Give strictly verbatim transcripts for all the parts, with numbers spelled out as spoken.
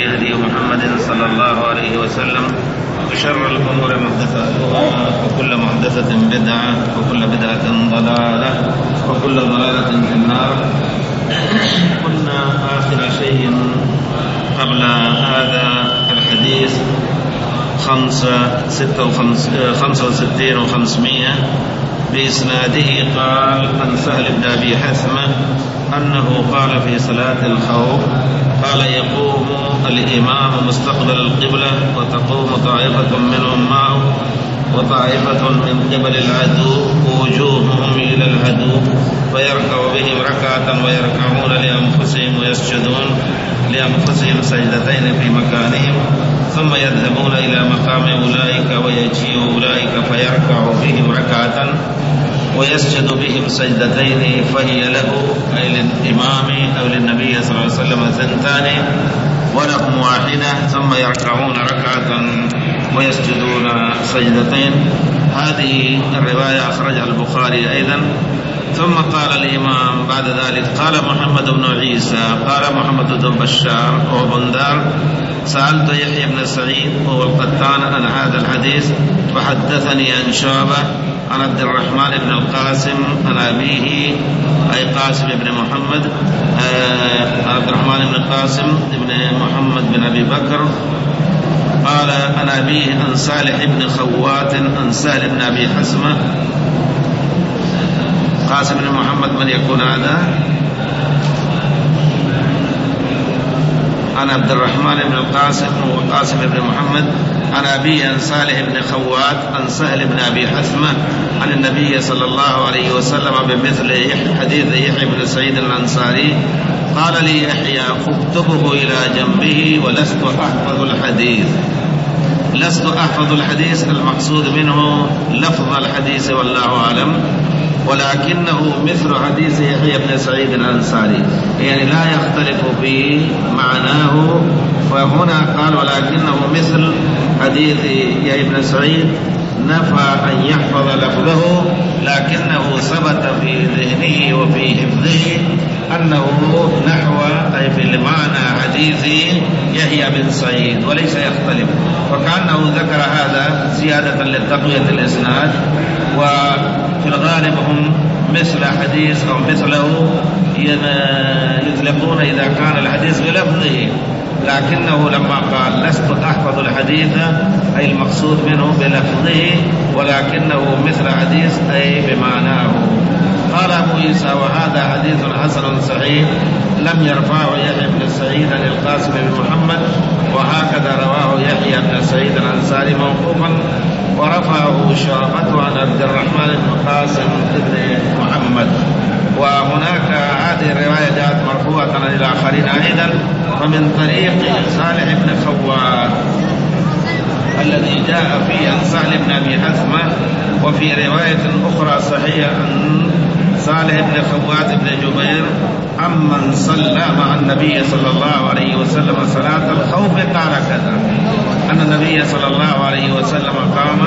الهدي هدي محمد صلى الله عليه وسلم وشر الأمور محدثاتها وكل محدثة بدعة وكل بدعة ضلالة وكل ضلالة في النار. قلنا آخر شيء قبل هذا الحديث خمسة ستة وخمس خمسة وستين وخمسمائة بإسناده قال عن سهل بن أبي حثمة أنه قال في صلاة الخوف قال يقوم الإمام مستقبل القبلة وتقوم طائفة منهم معه وطائفة من قبل العدو ووجوههم إلى العدو فيركع بهم ركعة ويركعون لأنفسهم ويسجدون لأنفسهم سجدتين في مكانهم ثم يذهبون إلى مقام أولئك ويجيء أولئك فيركع بهم ركعة ويسجد بهم سجدتين فهي له أي للإمام أو للنبي صلى الله عليه وسلم ثنتان ولهم واحدة ثم يركعون ركعة ويسجدون سجدتين. هذه الرواية أخرجها البخاري أيضا. ثم قال الإمام بعد ذلك قال محمد بن عيسى قال محمد بن بشار وبندار سألت يحيى بن سعيد وهو القطان عن هذا الحديث فحدثني عن شعبة عن عبد الرحمن بن القاسم عن أبيه أي قاسم بن محمد عبد الرحمن بن القاسم بن محمد بن أبي بكر قال عن أبيه عن صالح بن خوات عن سهل بن أبي حثمة. قاسم بن محمد من يكون هذا؟ عن عبد الرحمن بن القاسم وقاسم بن محمد عن أبي عن صالح بن خوات عن سهل بن أبي حثمة عن النبي صلى الله عليه وسلم بمثل حديث يحيى بن سعيد الأنصاري قال لي يحيى اكتبه إلى جنبه ولست أحفظ الحديث. لست أحفظ الحديث المقصود منه لفظ الحديث والله أعلم ولكنه مثل حديث يحيى بن سعيد الأنصاري يعني لا يختلف في معناه. فهنا قال ولكنه مثل حديث يحيى بن سعيد نفى أن يحفظ لفظه لكنه ثبت في ذهنه وفي حفظه أنه نحو أي في المعنى حديث يحيى بن سعيد وليس يختلف. وكأنه ذكر هذا زيادة لتقوية الإسناد. وفي الغالب هم مثل حديث أو مثله يطلقون إذا كان الحديث بلفظه لكنه لما قال لست أحفظ الحديث أي المقصود منه بلفظه ولكنه مثل حديث أي بمعناه. قال أبو عيسى وهذا حديث حسن صحيح لم يرفعه يحيى بن سعيد عن القاسم بن محمد وهكذا رواه يحيى بن سعيد الأنصاري موقوفا ورفعه شعبة عن عبد الرحمن بن قاسم بن محمد. وهناك هذه الرواية جاءت مرفوعة عن الآخرين أيضا ومن طريق صالح بن خوات الذي جاء فيه عن سهل بن أبي حثمة. وفي رواية أخرى صحيحة عن صالح بن خوات بن جبير عمن صلى مع النبي صلى الله عليه وسلم صلاة الخوف قال كذا أن النبي صلى الله عليه وسلم قام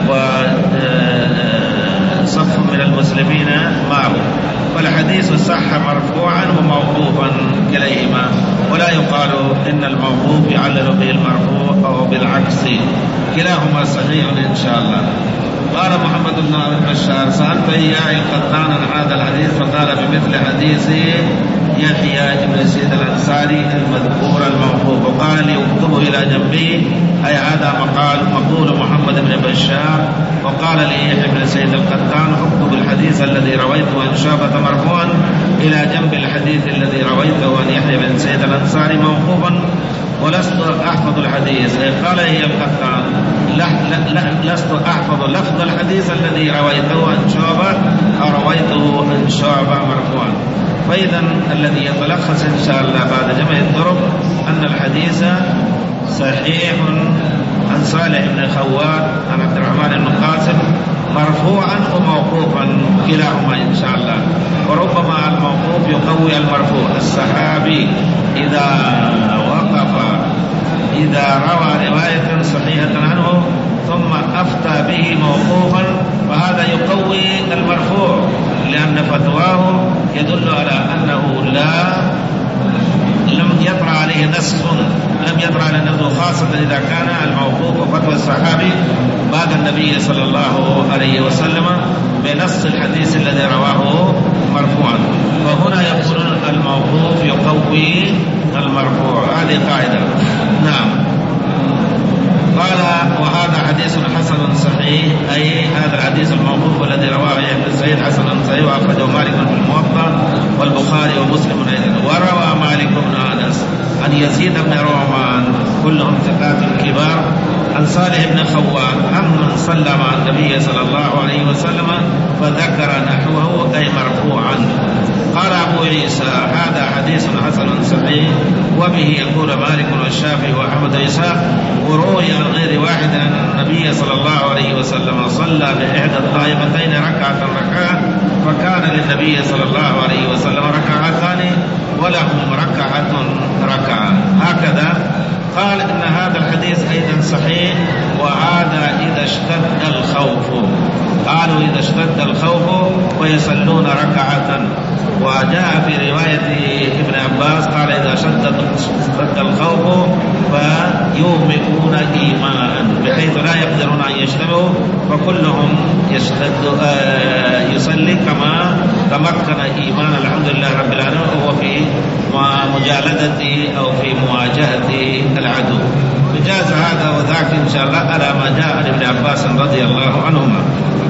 وصف من المسلمين معه. فالحديث صح مرفوعا وموقوفا كليهما ولا يقال إن الموقوف يعلل به المرفوع أو بالعكس كلاهما صحيح إن شاء الله. قال محمد بن بشار سألت إياه القطان عن هذا الحديث فقال بمثل حديث يحيى بن سعيد الأنصاري المذكور الموقوف وقال لي اكتبه إلى جنبي أي هذا مقال مقول محمد بن بشار. وقال لي يحيى بن سعيد القطان اكتب الحديث الذي رويته عن شعبة مرفوعا إلى جنب الحديث الذي رويته عن يحيى بن سعيد الأنصاري موقوفا ولست أحفظ الحديث. قال هي القطان لا لا لست أحفظ لفظ الحديث الذي رويته عن شعبة أو رويته عن شعبة مرفوعا. فإذا الذي يتلخص إن شاء الله بعد جمع الطرق أن الحديث صحيح عن صالح بن خوات عن عبد الرحمن بن قاسم مرفوعا وموقوفا كلاهما إن شاء الله. وربما الموقوف يقوي المرفوع. الصحابي إذا وقف إذا روى رواية صحيحة عنه ثم أفتى به موقوفا فهذا يقوي المرفوع لأن فتواه يدل على أنه لا لم يطرأ عليه نسخ لم ولم يطرأ على النبي، خاصة إذا كان الموقوف وفتوى الصحابي بعد النبي صلى الله عليه وسلم بنص الحديث الذي رواه مرفوعا. وهنا يقولون الموقوف يقوي المرفوع، هذه قاعدة. نعم. قال وهذا حديث حسن صحيح، أي هذا الحديث الموقوف الذي رواه ابن سعيد حسن صحيح، وأخرجه مالك في الموطأ والبخاري ومسلم أيضا. وروى مالك بن أنس عن يزيد بن رومان كلهم ثقات كبار عن صالح بن خوان عمن صلى مع النبي صلى الله عليه وسلم فذكر نحوه أي مرفوعا. قال أبو عيسى هذا حديث حسن صحيح، وبه يقول مالك والشافعي وأحمد وإسحاق. وروي عن غير واحد أن النبي صلى الله عليه وسلم صلى بإحدى الطائفتين ركعة ركعة، فكان للنبي صلى الله عليه وسلم ركعتان ولهم ركعة ركعة، هكذا. قال إن هذا الحديث أيضا صحيح، وهذا إذا اشتد الخوف. قالوا إذا اشتد الخوف ويصلون ركعة. وجاء في رواية ابن عباس قال إذا اشتد الخوف فيومئون إيماء بحيث لا يقدرون أن يجتمعوا، فكلهم يشتد آه يصلي كما تمكن إيمان الحمد لله رب العالمين، وهو في مجالدة أو في مواجهة العدو. فجاز هذا وذاك إن شاء الله على ما جاء عن ابن عباس رضي الله عنهما.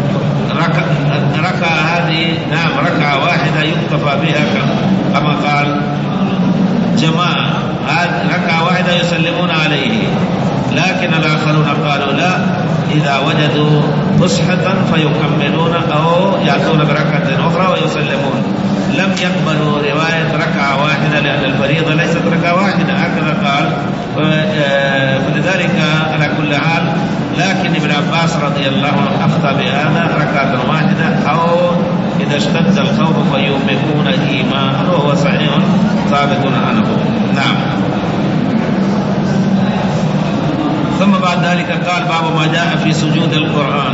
ركعة هذه نعم ركعة واحدة يكتفى بها كما قال جماعة، ركعة واحدة يسلمون عليه. لكن الآخرون قالوا لا، إذا وجدوا فسحة فيكملون أو يأتون بركعة أخرى ويسلمون. لم يقبلوا رواية ركعة واحدة لأن الفريضة ليست ركعة واحدة، هكذا قال. فلذلك على كل حال، لكن ابن عباس رضي الله عنه أخطأ بهذا ركعة واحدة، أو إذا اشتد الخوف فيومئون إيماء، وهو صحيح ثابت عنه. نعم. ثم بعد ذلك قال باب ما جاء في سجود القرآن.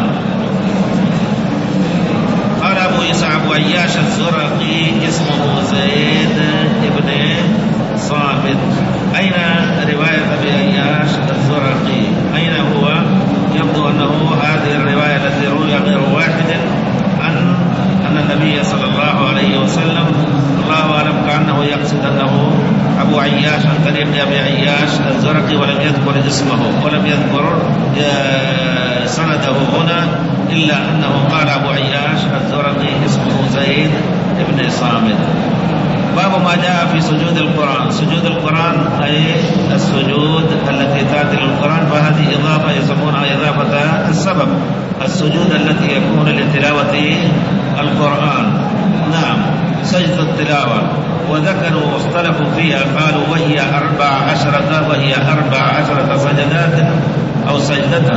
قال أبو عيسى أبو عياش الزرقي اسمه زيد بن صامت. أين رواية أبي عياش الزرقي؟ أين هو؟ يبدو أنه هذه الرواية التي روي غير واحد عن أن النبي صلى الله عليه وسلم، الله أعلم، كأنه يقصد أنه أبو عياش عن طريق أبي عياش الزرقي، ولم يذكر اسمه ولم يذكر سنده هنا، إلا أنه قال أبو عياش الزرقي اسمه زيد بن صامت. باب ما جاء في سجود القرآن. سجود القرآن أي السجود التي تأتي للقرآن، فهذه إضافة يسمونها إضافة السبب، السجود التي يكون لتلاوة القرآن. نعم، سجد التلاوة. وذكروا واختلفوا فيها، قالوا وهي أربع عشرة وهي أربع عشرة سجدات أو سجدة،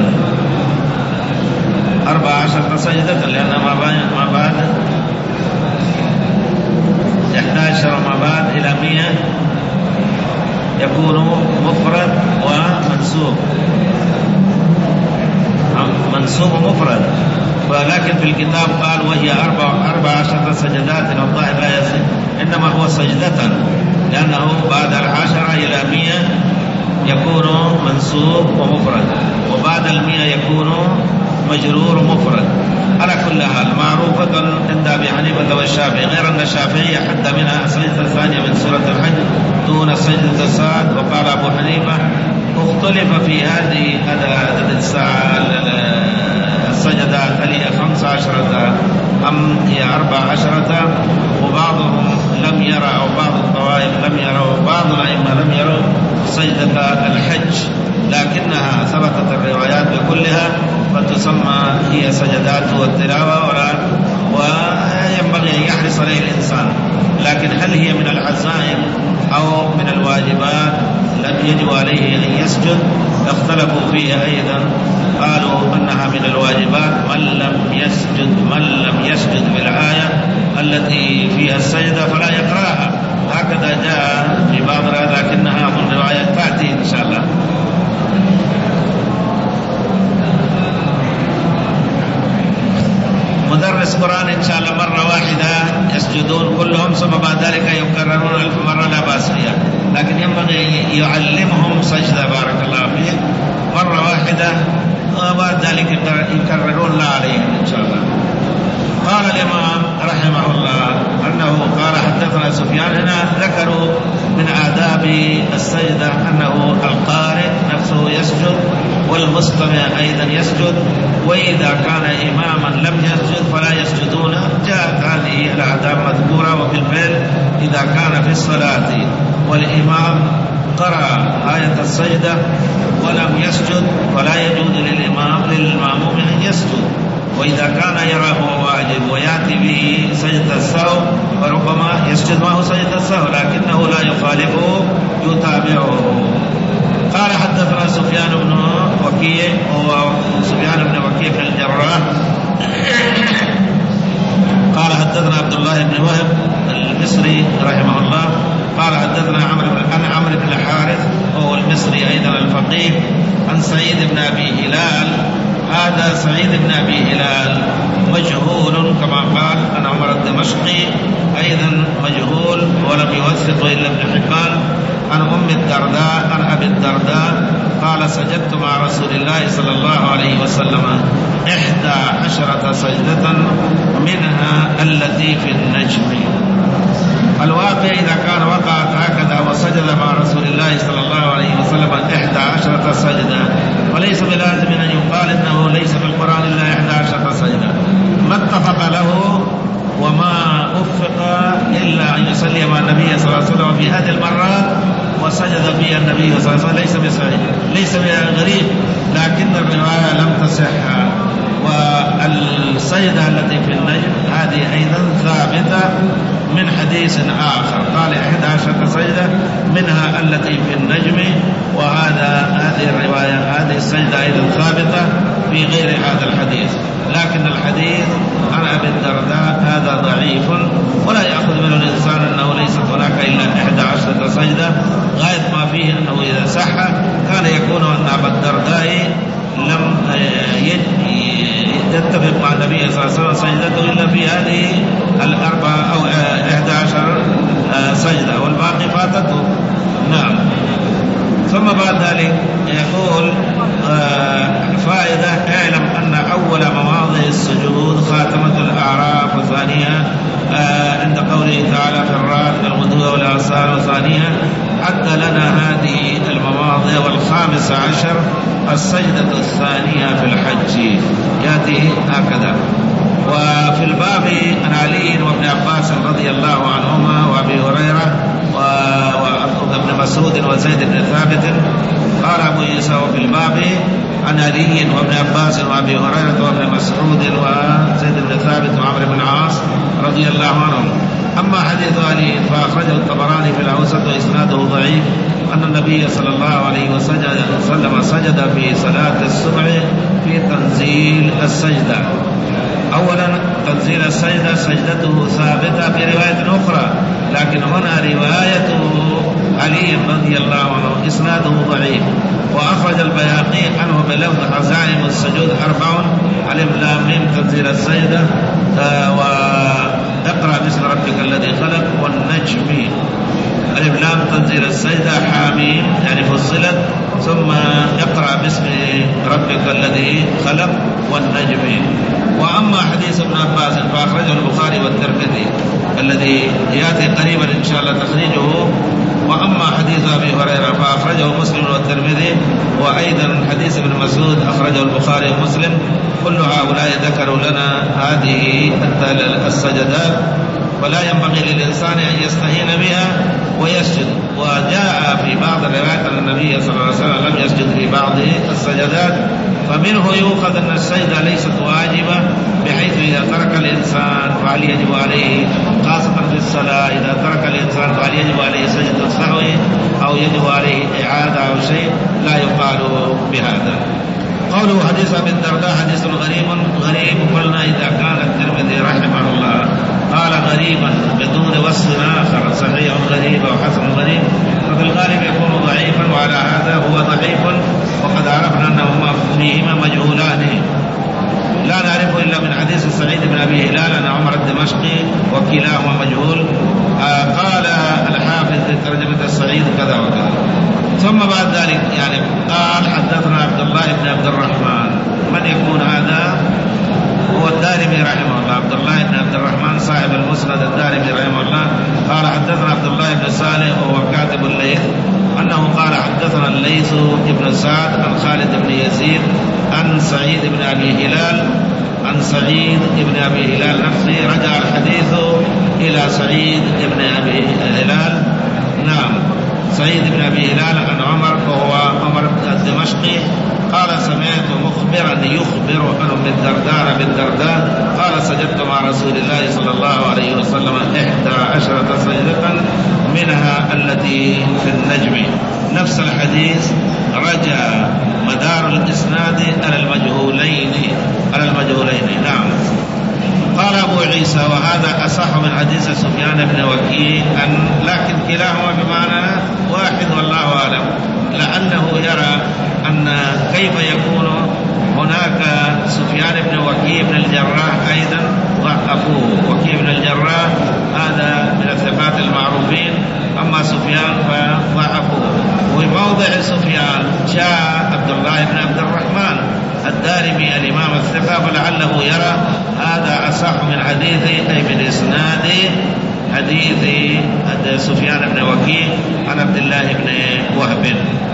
أربع عشرة سجدة، لأن ما بعد إحدى عشر ما بعد إلى مئة يكون مفرد ومنسوب، منسوب مفرد. ولكن في الكتاب قال وهي أربع, أربع عشرة سجدات، والله لا يصح، إنما هو سجدة، لأنه بعد العشرة إلى مئة يكون منسوب ومفرد، وبعد المئة يكون مجرور مفرد. على كل حال معروفة عند أبي حنيفة والشافعي، غير أن الشافعي حتى منها السجدة الثانية من سورة الحج دون سجدة الساعة. وقال أبو حنيفة اختلف في هذه عدد الساعة السجدات، هل هي خمس عشرة أم هي أربع عشرة؟ وبعضهم لم يرى، أو بعض الطوائف لم يروا، وبعض الأئمة لم يروا سجدة الحج، لكنها ثبتت الروايات بكلها فتسمى هي سجدات والتلاوة، وينبغي أن يحرص عليه الإنسان. لكن هل هي من العزائم أو من الواجبات لم يجب عليه أن يسجد؟ اختلفوا فيها أيضا، قالوا أنها من الواجبات، من لم يسجد من لم يسجد بالآية التي فيها السجدة فلا يقرأها، هكذا جاء في بعض الروايات، لكنها من الروايات تأتي إن شاء الله. مدرس قرآن إن شاء الله مرة واحدة يسجدون كلهم، ثم بعد ذلك يكررون ألف مرة لا بأس فيها، لكن ينبغي يعلمهم سجدة بارك الله فيك مرة واحدة، وبعد ذلك يكررون لا عليهم إن شاء الله. قال الإمام رحمه الله أنه قال حدثنا سفيان. هنا ذكروا من آداب السجدة أنه القارئ نفسه يسجد والمستمع أيضا يسجد، وإذا كان إماما لم يسجد فلا يسجدون. جاءت هذه الآداب مذكورة، وفي الفعل إذا كان في الصلاة والإمام قرأ آية السجدة ولم يسجد فلا يجوز للإمام للمأموم أن يسجد، وإذا كان يراه واجب ويأتي به سجدة السهو فربما يسجد معه سجدة السهو، لكنه لا يخالفه يتابعه. قال حدثنا سفيان بن وكيع، وهو سفيان بن وكيع بن الجراح. قال حدثنا عبد الله بن وهب المصري رحمه الله قال حدثنا عمرو بن عمرو بن الحارث وهو المصري أيضا الفقيه عن سعيد بن أبي هلال. هذا سعيد بن أبي هلال مجهول كما قال عن عمر الدمشقي أيضا مجهول ولم يوثق إلا ابن حبان. عن أم الدرداء عن أبي الدرداء قال سجدت مع رسول الله صلى الله عليه وسلم إحدى عشرة سجدة منها التي في النجم. الواقع إذا كان وقعت هكذا وسجد مع رسول الله صلى الله عليه وسلم إحدى عشرة سجدة، وليس بلازم أن يقال إنه ليس في القرآن إلا إحدى عشرة سجدة. ما اتفق له وما أفق إلا أن يصلي مع النبي صلى الله عليه وسلم في هذه المرة وسجد فيها النبي صلى الله عليه وسلم ليس بصحيح ليس بغريب، لكن الرواية لم تصح. والسجدة التي في النجم هذه أيضا ثابتة من حديث آخر، قال إحدى عشرة سجدة منها التي في النجم، وهذا هذه الرواية هذه السجدة أيضا ثابتة في غير هذا الحديث. لكن الحديث عن أبي الدرداء هذا ضعيف، ولا يأخذ منه الإنسان أنه ليست هناك إلا إحدى عشرة سجدة. غاية ما فيه أنه إذا صح كان يكون أن أبا الدرداء لم يتفق مع النبي صلى الله عليه وسلم سجدته إلا في هذه الأربعة أو إحدى عشر سجدة، والباقي فاتته. نعم. ثم بعد ذلك يقول فائدة: اعلم أن أول مواضع السجود خاتمة الأعراف، وثانيها عند قوله تعالى في الرعد والغدو والآصال، وثانيها حتى لنا هذه المواضع. والخامس عشر السجدة الثانية في الحج، يأتي هكذا. وفي الباب عن علي وابن عباس رضي الله عنهما وابي هريرة وابن مسعود وزيد بن ثابت. قال أبو عيسى: وفي الباب عن علي وابن عباس وابي هريرة وابن مسعود وزيد بن ثابت وعمرو بن العاص رضي الله عنهم. أما حديث علي فأخرجه الطبراني في الأوسط وإسناده ضعيف، أن النبي صلى الله عليه وسلم سجد في صلاة الصبح في تنزيل السجدة. أولا تنزيل السجدة سجدته ثابتة في رواية أخرى، لكن هنا رواية علي رضي الله عنه إسناده ضعيف. وأخرج البيهقي عنه بلفظ عزائم السجود أربع: ألف لام ميم تنزيل السجدة، واقرأ باسم ربك الذي خلق، والنجم. ألف لام تنزيل السجدة، حاميم يعني فصلت، ثم اقرأ باسم ربك الذي خلق، والنجم. وأما حديث ابن عباس فأخرجه البخاري والترمذي الذي يأتي قريبا إن شاء الله تخريجه. وأما حديث أبي هريرة فأخرجه مسلم والترمذي، وأيضا حديث ابن مسعود أخرجه البخاري ومسلم. كل هؤلاء ذكروا لنا هذه السجدات، ولا ينبغي للإنسان أن يستهين بها ويسجد. وجاء في بعض الروايات أن النبي صلى الله عليه وسلم لم يسجد في بعض السجدات، فمنه يؤخذ أن السجدة ليست واجبة، بحيث إذا ترك الإنسان فهل يجب عليه، خاصة في الصلاة إذا ترك الإنسان فهل يجب عليه سجدة السهو أو يجب عليه إعادة أو شيء، لا يقال بهذا. قوله حديث أبي الدرداء حديث غريب غريب قلنا إذا كان الترمذي رحمه الله قال غريبا بدون وصف آخر صحيح غريب أو حسن غريب، ففي الغالب يكون ضعيفا، وعلى هذا هو ضعيف، وقد عرفنا أنهما فيهما مجهولان لا نعرفه إلا من حديث سعيد بن أبي هلال عن عمر الدمشقي، وكلاهما مجهول. آه قال الحافظ في ترجمة السعيد كذا وكذا. ثم بعد ذلك يعني قال حدثنا عبد الله بن عبد الرحمن. من يكون هذا؟ هو الدارمي رحمه الله، عبد الله بن عبد الرحمن صاحب المسند الدارمي رحمه الله. قال حدثنا عبد الله بن صالح وهو كاتب الليث أنه قال حدثنا الليث بن سعد عن خالد بن يزيد عن سعيد بن أبي هلال عن سعيد بن أبي هلال نفسه. رجع الحديث إلى سعيد بن أبي هلال، نعم سعيد بن أبي هلال عن عمر وهو عمر الدمشقي قال سمعت مخبرا يخبر عن ابن الدرداء بالدرداء قال سجدت مع رسول الله صلى الله عليه وسلم إحدى عشرة سجدة منها التي في النجم. نفس الحديث رجع مدار الإسناد على المجهولين على المجهولين نعم. قال أبو عيسى وهذا أصح من حديث سفيان بن وكيع، لكن كلاهما بمعنى واحد والله أعلم، لأنه يرى أن كيف يكون هناك سفيان بن وكيع بن الجراح أيضا ضعفوه. وكيع بن الجراح هذا من الثقات المعروفين، أما سفيان فضعفوه. وموضع سفيان جاء عبد الله بن عبد الرحمن الدارمي الإمام الثقة، فلعله يرى هذا أصح من حديث أي من إسناد حديث سفيان بن وكيع عن عبد الله بن وهب.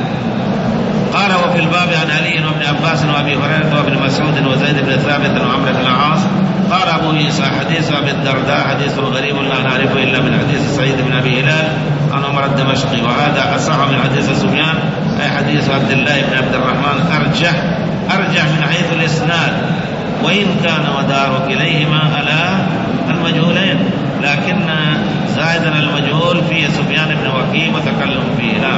قال وفي الباب عن علي وابن عباس وابي هريره وابن مسعود وزيد بن ثابت وعمرو بن العاص. قال ابو عيسى حديث ابي الدرداء حديث غريب لا نعرفه الا من حديث سعيد بن ابي هلال عن عمر الدمشقي، وهذا اصح من حديث سفيان اي حديث عبد الله بن عبد الرحمن ارجح ارجح من حيث الاسناد، وان كان مدار كليهما على المجهولين، لكن زائدا المجهول في سفيان بن وكيع وتكلم فيه. نعم.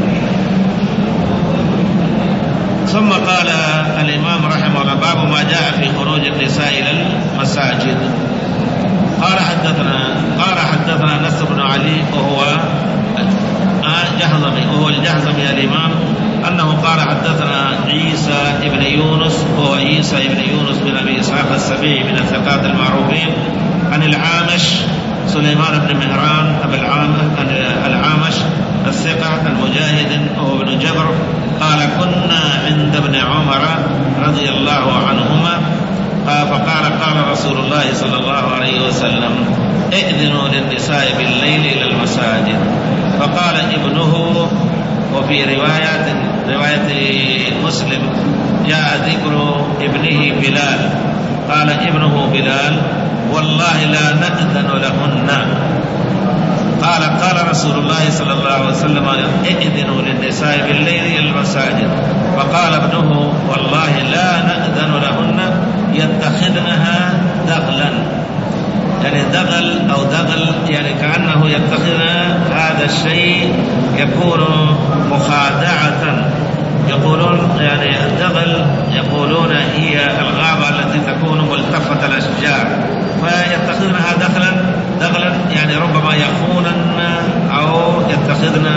ثم قال الإمام رحمه الله باب ما جاء في خروج النساء إلى المساجد. قال حدثنا قال حدثنا نصر بن علي وهو جهضمي وهو الجهضمي الإمام أنه قال حدثنا عيسى بن يونس وهو عيسى بن يونس بن أبي إسحاق السبيعي من الثقات المعروفين عن العامش سليمان بن مهران أبو العامش الثقة المجاهد وهو ابن جبر قال كنا عند ابن عمر رضي الله عنهما فقال قال رسول الله صلى الله عليه وسلم ائذنوا للنساء بالليل إلى المساجد. فقال ابنه، وفي روايات رواية مسلم جاء ذكر ابنه بلال قال ابنه بلال والله لا نأذن لهن. قال قال رسول الله صلى الله عليه وسلم ائذنوا للنساء بالليل إلى المساجد. فقال ابنه والله لا نأذن لهن يتخذنها دغلا، يعني دغل أو دغل يعني كأنه يتخذنا هذا الشيء يكون مخادعة. يقولون يعني الدغل يقولون هي الغابة التي تكون ملتفة الأشجار، فيتخذنها دغلا دغلا يعني ربما يخونن أو يتخذن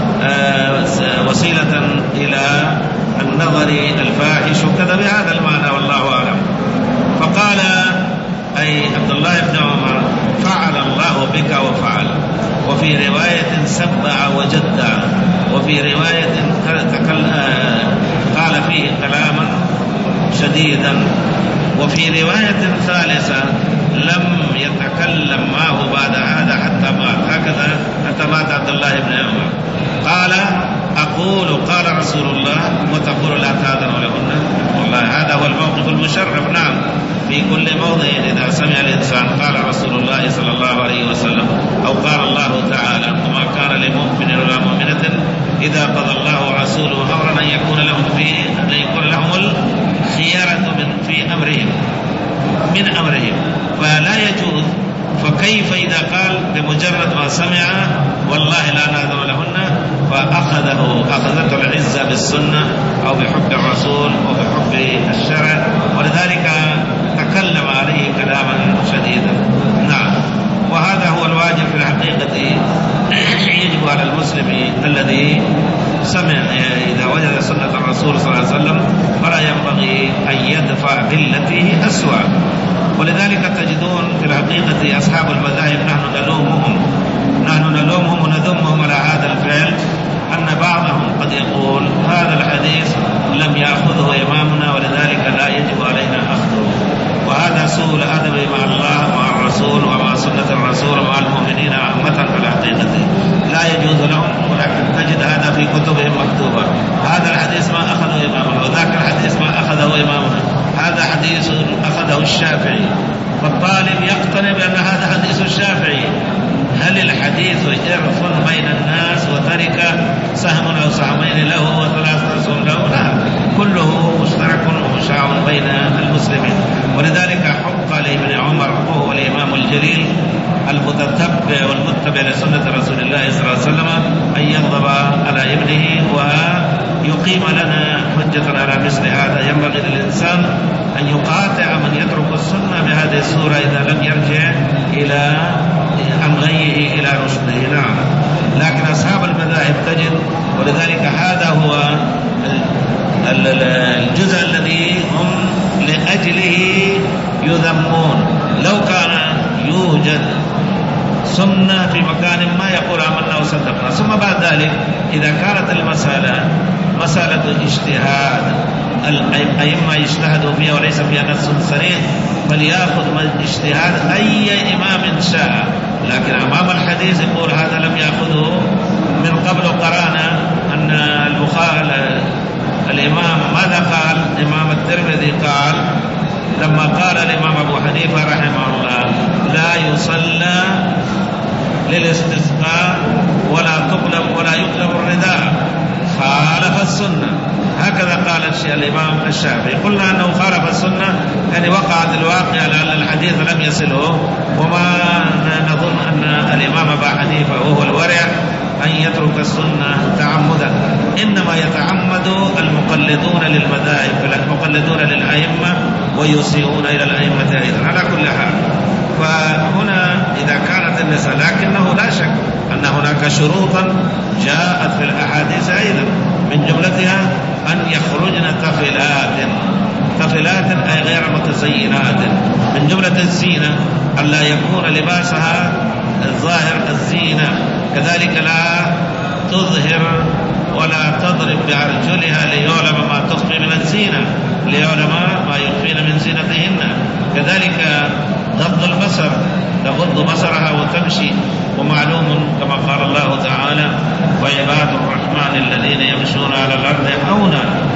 وسيلة إلى النظر الفاحش وكذا بهذا المعنى والله أعلم. فقال أي عبد الله بن عمر فعل الله بك وفعل، وفي رواية سبع وجدع، وفي رواية قال فيه كلاما شديدا، وفي رواية ثالثة لم يتكلم معه بعد هذا حتى مات، هكذا حتى مات عبد الله بن عمر. قال أقول قال رسول الله وتقول لا تأذن لهن. والله هذا هو الموقف المشرف. نعم في كل موضع إذا سمع الإنسان قال رسول الله صلى الله عليه وسلم أو قال الله تعالى وما كان لمؤمن ولا مؤمنة إذا قضى الله ورسوله أمرا أن يكون لهم فيه أن يكون لهم الخيارة من في أمرهم من أمرهم، فلا يجوز. فكيف إذا قال بمجرد ما سمع والله لا نأذن لهن فأخذه أخذته العزة بالسنة أو بحب الرسول أو بحب الشرع، ولذلك تكلم عليه كلاما شديدا. نعم. وهذا هو الواجب في الحقيقة، يجب على المسلم الذي سمع إذا وجد سنة الرسول صلى الله عليه وسلم فلا ينبغي أن يدفع بالتي أسوأ. ولذلك تجدون في الحقيقة أصحاب المذاهب نحن نلومهم نحن نلومهم ونذمهم على هذا الفعل، أن بعضهم قد يقول هذا الحديث لم يأخذه إمامنا ولذلك لا يجب علينا أخذه، وهذا سوء الأدب مع الله ومع الرسول ومع سنة الرسول ومع المؤمنين عامة في الحقيقة، لا يجوز لهم، ولكن تجد هذا في كتبهم مكتوبة، هذا الحديث ما أخذه إمامنا وذاك الحديث ما أخذه إمامنا، هذا حديث أخذه الشافعي، فالطالب يقتنع بأن هذا حديث الشافعي. هل الحديث إرث بين الناس وترك سهم أو سهمين له وثلاثة أسهم له؟ لا، كله مشترك ومشاع بين المسلمين. ولذلك حق لابن عمر وهو الإمام الجليل المتتبع والمتبع لسنة رسول الله صلى الله عليه وسلم أن يغضب على ابنه ويقيم لنا حجة على مثل هذا. ينبغي للإنسان أن يقاطع من يترك السنة بهذه الصورة إذا لم يرجع إلى عن غيه إلى رشده. نعم، لكن أصحاب المذاهب تجد، ولذلك هذا هو الجزء الذي هم لأجله يذمون. لو كان يوجد سنة في مكان ما يقول آمنا وصدقنا، ثم بعد ذلك إذا كانت المسألة مسألة اجتهاد الأئمة يجتهدوا فيها وليس فيها نص صريح فليأخذ من اجتهاد أي إمام شاء، لكن أمام الحديث يقول هذا لم يأخذه. من قبل قرأنا أن البخاري الإمام ماذا قال؟ الإمام الترمذي قال لما قال الإمام أبو حنيفة رحمه الله لا يصلى للاستسقاء ولا تقلب ولا يقلب الرداء، خالف السنة. هكذا قال الشيء الإمام الشافعي. قلنا أنه خالف السنة، يعني وقعت الواقع لأن الحديث لم يصله، وما نظن أن الإمام أبو حنيفة وهو الورع أن يترك السنة تعمدا، إنما يتعمد المقلدون للمذاهب المقلدون للأئمة ويسيئون إلى الأئمة أيضا. على كل حال فهنا إذا كانت النساء، لكنه لا شك أن هناك شروطا جاءت في الأحاديث أيضا، من جملتها أن يخرجن طفلات طفلات أي غير متزينات. من جملة الزينة أن لا يكون لباسها الظاهر الزينة، كذلك لا تظهر ولا تضرب بأرجلها ليعلم ما تخفي من الزينة، ليعلم ما يخفين من زينتهن. كذلك غض البصر، تغض بصرها وتمشي، ومعلوم كما قال الله تعالى وعباد الرحمن الذين يمشون على الأرض هونا.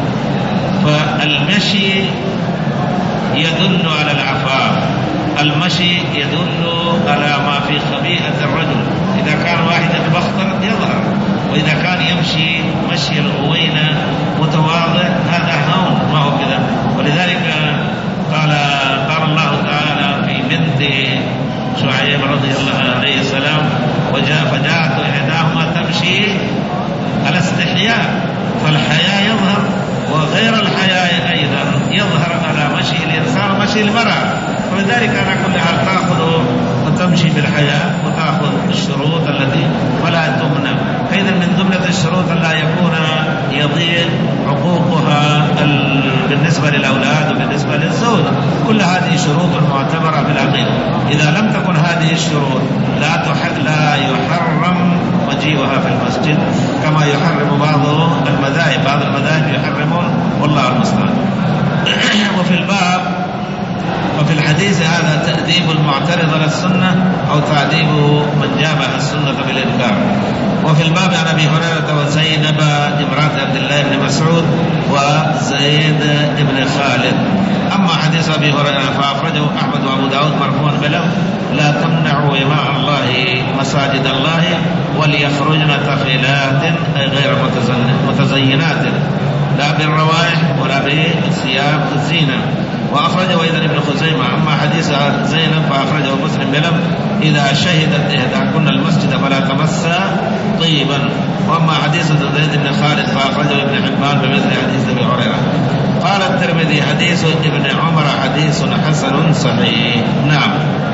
فالمشي يدل على العفاف، المشي يدل على ما في خبيئة الرجل. إذا كان واحد يتبختر يظهر، وإذا كان يمشي مشي الغوينة متواضع هذا هون، ما هو كذا. ولذلك قال قال الله تعالى في بنت شعيب رضي الله عليه السلام وجاء فجاءت إحداهما تمشي على استحياء، فالحياء يظهر، وغير الحياء أيضا يظهر على مشي الإنسان ومشي المرأة. ولذلك على كل حال تأخذ وتمشي بالحياء وتأخذ الشروط التي فلا تمنع. فإذا من جملة الشروط لا يكون يضيع حقوقها بالنسبة للأولاد وبالنسبة للزوج. كل هذه شروط معتبرة في العقيدة. إذا لم تكن هذه الشروط لا لا يحرم مجيئها في المسجد، كما يحرم بعض المذاهب، بعض المذاهب يحرمون، والله المستعان. وفي الباب وفي الحديث هذا تأديب المعترض على السنة أو تعذيب من جابه السنة بالإنكار. وفي الباب عن أبي هريرة وزينب امرأة عبد الله بن مسعود وزيد بن خالد. أما حديث أبي هريرة فأخرجه أحمد وأبو داود مرفوعا بلفظ لا تمنعوا إماء الله مساجد الله وليخرجن طفلات أي غير متزينات لا بالروائح ولا بثياب الزينة. وأخرجه أيضا ابن خزيمة. أما حديث زينب فأخرجه مسلم بلفظ إذا شهدت إحداكن المسجد فلا تمس طيبا. وأما حديث زيد بن خالد فأخرجه ابن حبان بمثل حديث أبي هريرة. قال الترمذي حديث ابن عمر حديث حسن صحيح. نعم.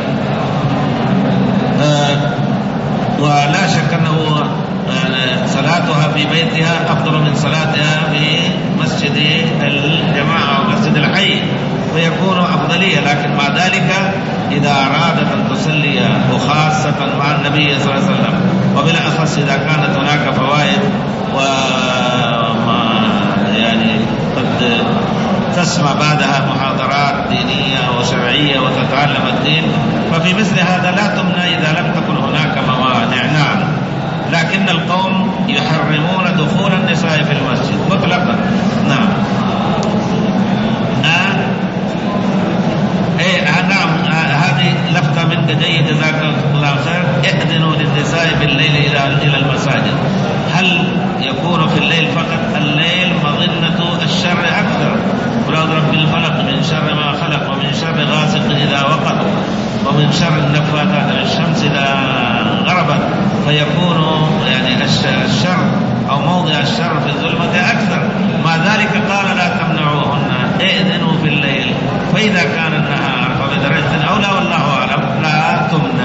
آه ولا شك أنه صلاتها في بيتها أفضل من صلاتها في مسجد الجماعة ومسجد الحي، ويكون أفضلية. لكن مع ذلك إذا أرادت أن تصلي له خاصة مع النبي صلى الله عليه وسلم، وبالأخص إذا كانت هناك فوائد وما يعني قد تسمع بعدها محاضرات دينية وشرعية وتتعلم الدين، ففي مثل هذا لا تمنع إذا لم تكن هناك موانع. نعم، لكن القوم يحرمون دخول النساء في المسجد مطلقا. نعم. آه. إيه آه نعم. آه هذه لفتة منك جيد، جزاك الله خير. اذنوا للنساء بالليل إلى إلى المساجد. هل يكون في الليل فقط؟ الليل مظنة الشر أكثر، ونضرب بالفلق من شر ما خلق، ومن شر غاسق إذا وقب، ومن شر النفاثات في الشمس إذا غربت، فيكون يعني الشر أو موضع الشر في الظلمة أكثر. مع ذلك قال لا تمنعوهن، ائذنوا في الليل، فإذا كان النهار فبدرجة أولى والله أعلم لا تمنع.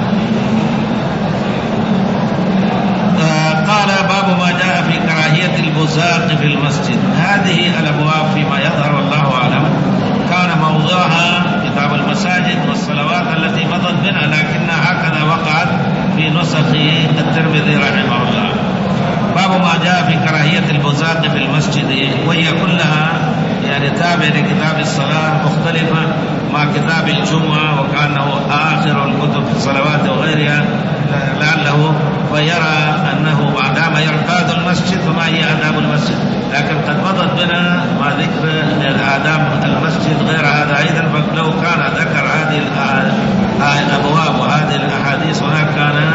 قال باب ما جاء في كراهية البزاق في المسجد. هذه الأبواب فيما يظهر والله أعلم كان موضوعها كتاب المساجد والصلوات التي مضت بنا، لكنها هكذا وقعت في نسخ الترمذي رحمه الله. باب ما جاء في كراهية البزاق في المسجد، وهي كلها يعني تابع لكتاب الصلاة مختلفة مع كتاب الجمعة، وكأنه آخر الكتب في الصلوات وغيرها لعله، فيرى أنه بعدما يرتاد المسجد فما هي آداب المسجد، لكن قد مضت بنا مع ذكر آداب المسجد غير هذا أيضا. فلو كان ذكر هذه الأبواب وهذه الأحاديث هناك كان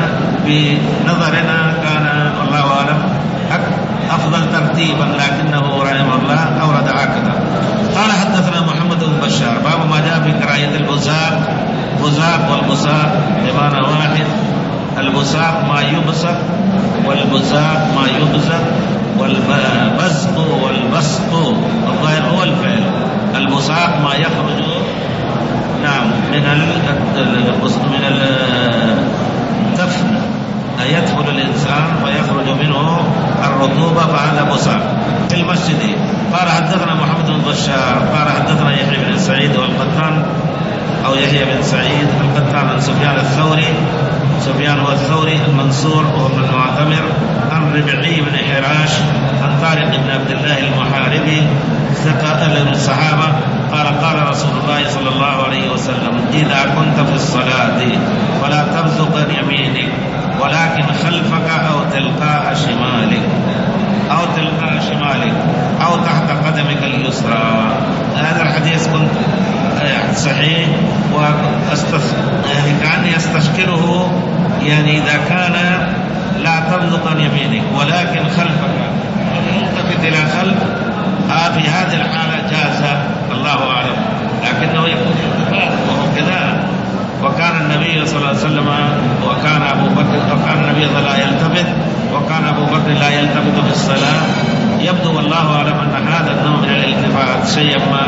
بنظرنا كان والله أعلم أفضل ترتيبا، لكنه رحمه الله أورد هكذا. قال حدثنا محمد بن بشار باب ما جاء في كراهية البزاق. بزاق والبزاق بمعنى واحد، البزاق ما يبزق، والبزاق ما يبزق، والبزق والبسط الظاهر هو الفعل. البزاق ما يخرج نعم من من الدفن، يدخل الإنسان فيخرج منه الرطوبة، فهذا بزاق في المسجد. قال حدثنا محمد بن بشار قال حدثنا يحيى بن سعيد والقطان أو يحيى بن سعيد القطان عن سفيان الثوري. سفيان هو الثوري المنصور وهو من المعتمر، عن ربعي بن حراش عن طارق بن عبد الله المحاربي ثقة الصحابة قال قال رسول الله صلى الله عليه وسلم إذا كنت في الصلاة فلا تبزق يمينك ولكن خلفك أو تلقاء شمالك أو تلقاء شمالك أو تحت قدمك اليسرى. هذا الحديث كنت صحيح، واستف... يعني كأني أستشكله، يعني إذا كان لا تبزق عن يمينك ولكن خلفك يلتفت إلى خلف، آه في هذه الحالة جاز الله أعلم، لكنه يكون وهو كذا. وكان النبي صلى الله عليه وسلم وكان أبو بكر وكان النبي صلى الله عليه وسلم لا يلتفت، وكان أبو بكر لا يلتفت في الصلاة. يبدو والله أعلم أن هذا النوع من الالتفات شيئا ما.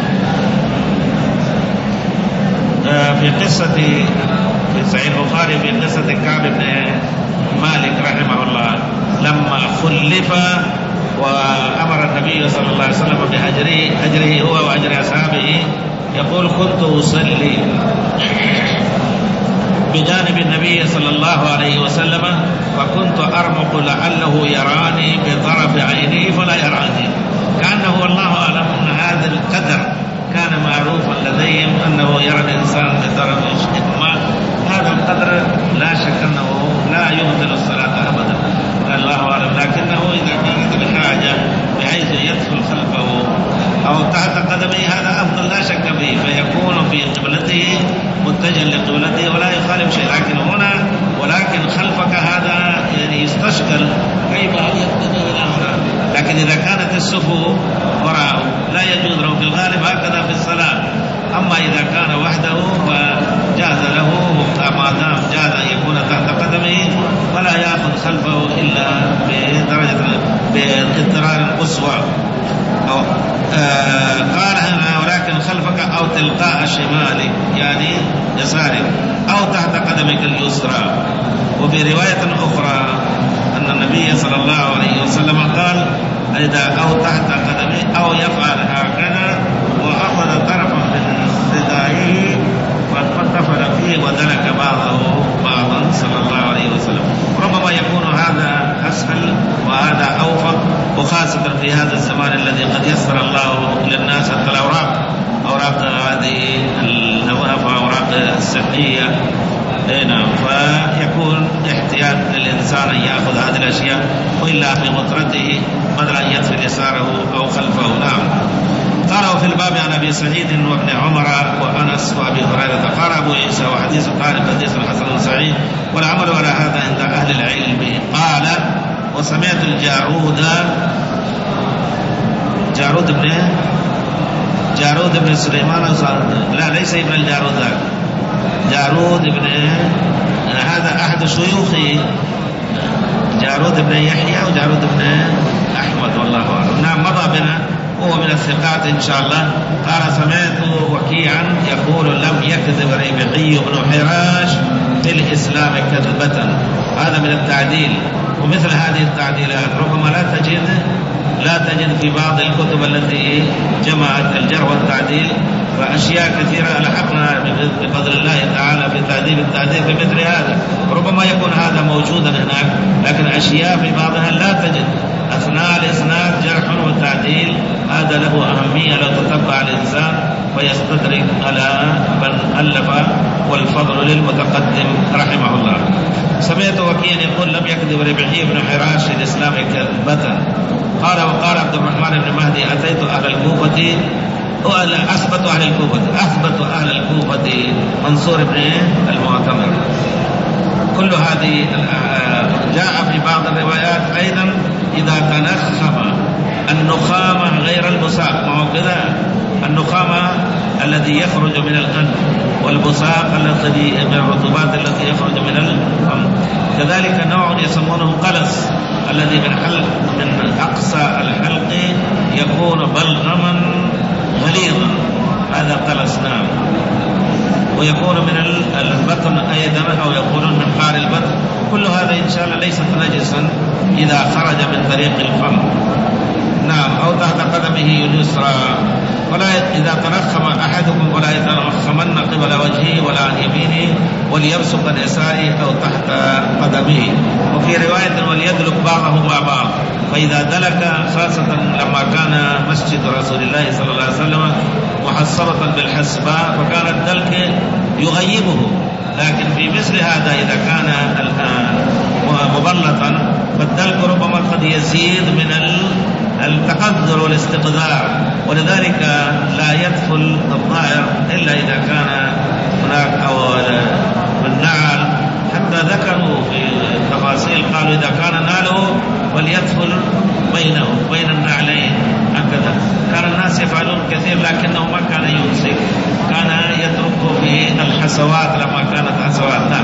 في قصة في صحيح البخاري في قصة كعب بن مالك رحمه الله لما خلف وأمر النبي صلى الله عليه وسلم بأجره أجره هو وأجر أصحابه، يقول كنت أصلي بجانب النبي صلى الله عليه وسلم فكنت أرمق لعله يراني بطرف عيني فلا يراني، كأنه والله أعلم أن هذا القدر كان معروفا لديهم أنه يرى الإنسان بطرف عينه. هذا القدر لا شك أنه لا يبطل الصلاة أبدا الله أعلم، لكنه إذا كانت بحاجة بحيث يدخل خلفه أو تحت قدمه هذا أفضل لا شك به، فيكون في قبلته متجه لقبلته ولا يخالف شيء. لكن هنا ولكن خلفك هذا يعني يستشكل كيف يتجه إلى هنا، لكن إذا كانت الصفوف وراءه لا يجوز له في الغالب هكذا في الصلاة. أما إذا كان وحده فجاز له، ما دام جاز أن يكون تحت قدمه فلا يأخذ خلفه إلا بدرجة باضطرار قصوى. أو آه قال هنا ولكن خلفك أو تلقاء شمالك يعني يسارك أو تحت قدمك اليسرى. وبرواية أخرى أن النبي صلى الله عليه وسلم قال إذا أو تحت قدمه أو يفعل هكذا وأخذ طرفا من ردائه فاتفل فيه وجهه ودلك بعضه بعضا صلى الله عليه وسلم. ربما يكون هذا أسهل وهذا أوفق، وخاصة في هذا الزمان الذي قد يسر الله للناس حتى الأوراق، أوراق هذه النواف وأوراق الصحية، نعم، فيكون احتياط للإنسان أن يأخذ هذه الأشياء، وإلا في غترته بدل أن يدفن يساره أو خلفه. نعم. قال وفي الباب عن أبي سعيد وابن عمر وأنس وأبي هريرة. قال أبو عيسى وحديث قال حديث حسن صحيح والعمل على هذا عند أهل العلم. قال وسمعت الجارود جارود بن جارود بن سليمان، لا ليس ابن الجارود، جارود بن هذا أحد شيوخ جارود بن يحيى وجارود بن أحمد والله أعلم. نعم مضى بنا، هو من الثقات إن شاء الله. قال سمعت وكيعا يقول لم يكذب ربيعي بن حراش في الإسلام كذبة. هذا من التعديل، ومثل هذه التعديلات ربما لا تجد لا تجد في بعض الكتب التي جمعت الجرح والتعديل، فأشياء كثيرة لحقنا بفضل الله تعالى في تهذيب التعديل في مثل هذا. ربما يكون هذا موجودا هناك، لكن أشياء في بعضها لا تجد. أثناء الإسناد جرح وتعديل، هذا له أهمية لو تتبع الإنسان فيستدرك على من ألف، والفضل للمتقدم رحمه الله. سمعت وكيعا يقول لم يكذب ربيعي بن حراش في الإسلام كذبة. قال وقال عبد الرحمن بن مهدي أتيت أهل الكوفة أثبت أهل الكوفة أثبت أهل الكوفة منصور بن المعتمر. كل هذه جاء في بعض الروايات أيضا إذا تنخم النخامة غير البصاق، ما هو كذا النخامة الذي يخرج من القلب، والبصاق الذي من الرطوبات التي يخرج من الفم. كذلك نوع يسمونه قلس الذي من حلق من أقصى الحلق يكون بلغما غليظا، هذا قلس. نعم. ويكون من البطن أيضا، أو يكون من قعر البطن. كل هذا إن شاء الله ليست نجسا إذا خرج من طريق الفم. نعم. أو تحت قدمه اليسرى. ولا إذا تنخم أحدكم ولا يتنخمن قبل وجهه ولا عن يمينه، وليبصق اليسار أو تحت قدمه. وفي رواية وليدلك بعضه مع بعض. فإذا دلك، خاصة لما كان مسجد رسول الله صلى الله عليه وسلم محصبة بالحسباء فكان الدلك يغيبه، لكن في مثل هذا إذا كان مبلطا فالدلك ربما قد يزيد من التقدر والاستقدار، ولذلك لا يدخل الظاهر إلا إذا كان هناك أو بالنعل. حتى ذكروا في التفاصيل قالوا إذا كان ناله فليدخل بينه بين النعلين. هكذا كان الناس يفعلون كثير، لكنه ما كان يمسك، كان يتركه في الحسوات لما كانت حسوات. نعم.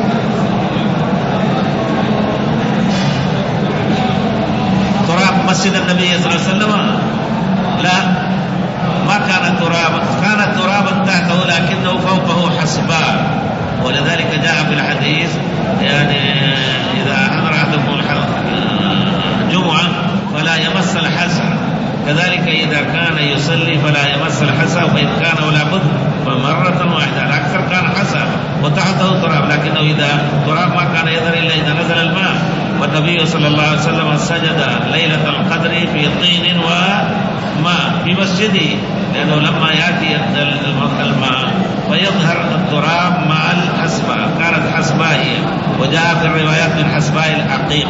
تراب مسجد النبي صلى الله عليه وسلم لا، ما كان ترابا، كان ترابا تحته لكنه فوقه حسباء، ولذلك جاء في الحديث يعني إذا حضر أحدكم الجمعة فلا يمس الحسى، كذلك إذا كان يصلي فلا يمس الحسى، وإن كان ولا بد فمرة واحدة. الأكثر كان حسى وتحته تراب، لكنه إذا تراب ما كان يظهر إلا إذا نزل الماء. والنبي صلى الله عليه وسلم سجد ليلة القدر في طين وماء في مسجده، لأنه لما يأتي الماء فيظهر التراب مع الحسباء، كانت حسباء هي، وجاء في الروايات من حسباء العقيق.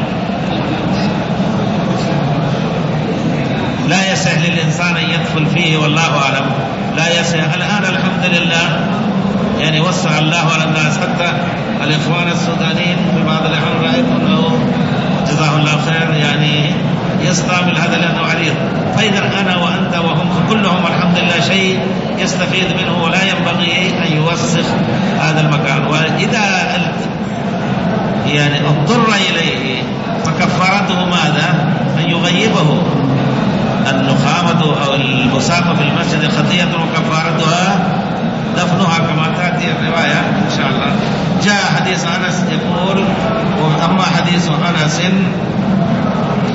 لا يسع للإنسان أن يدخل فيه والله أعلم، لا يسع. الآن الحمد لله يعني وسع الله على الناس، حتى الإخوان السودانيين في بعض الأحيان رأيت أنه جزاه الله خير يعني يستعمل هذا لأنه عريض. فإذا أنا وأنت وهم كلهم الحمد لله شيء يستفيد منه، ولا ينبغي أن يوسخ هذا المكان. وإذا يعني اضطر إليه فكفارته ماذا؟ أن يغيبه. النخامة أو البصاقة في المسجد خطيئة وكفارتها دفنها كما تأتي الرواية إن شاء الله. جاء حديث أنس يقول: وأما حديث أنس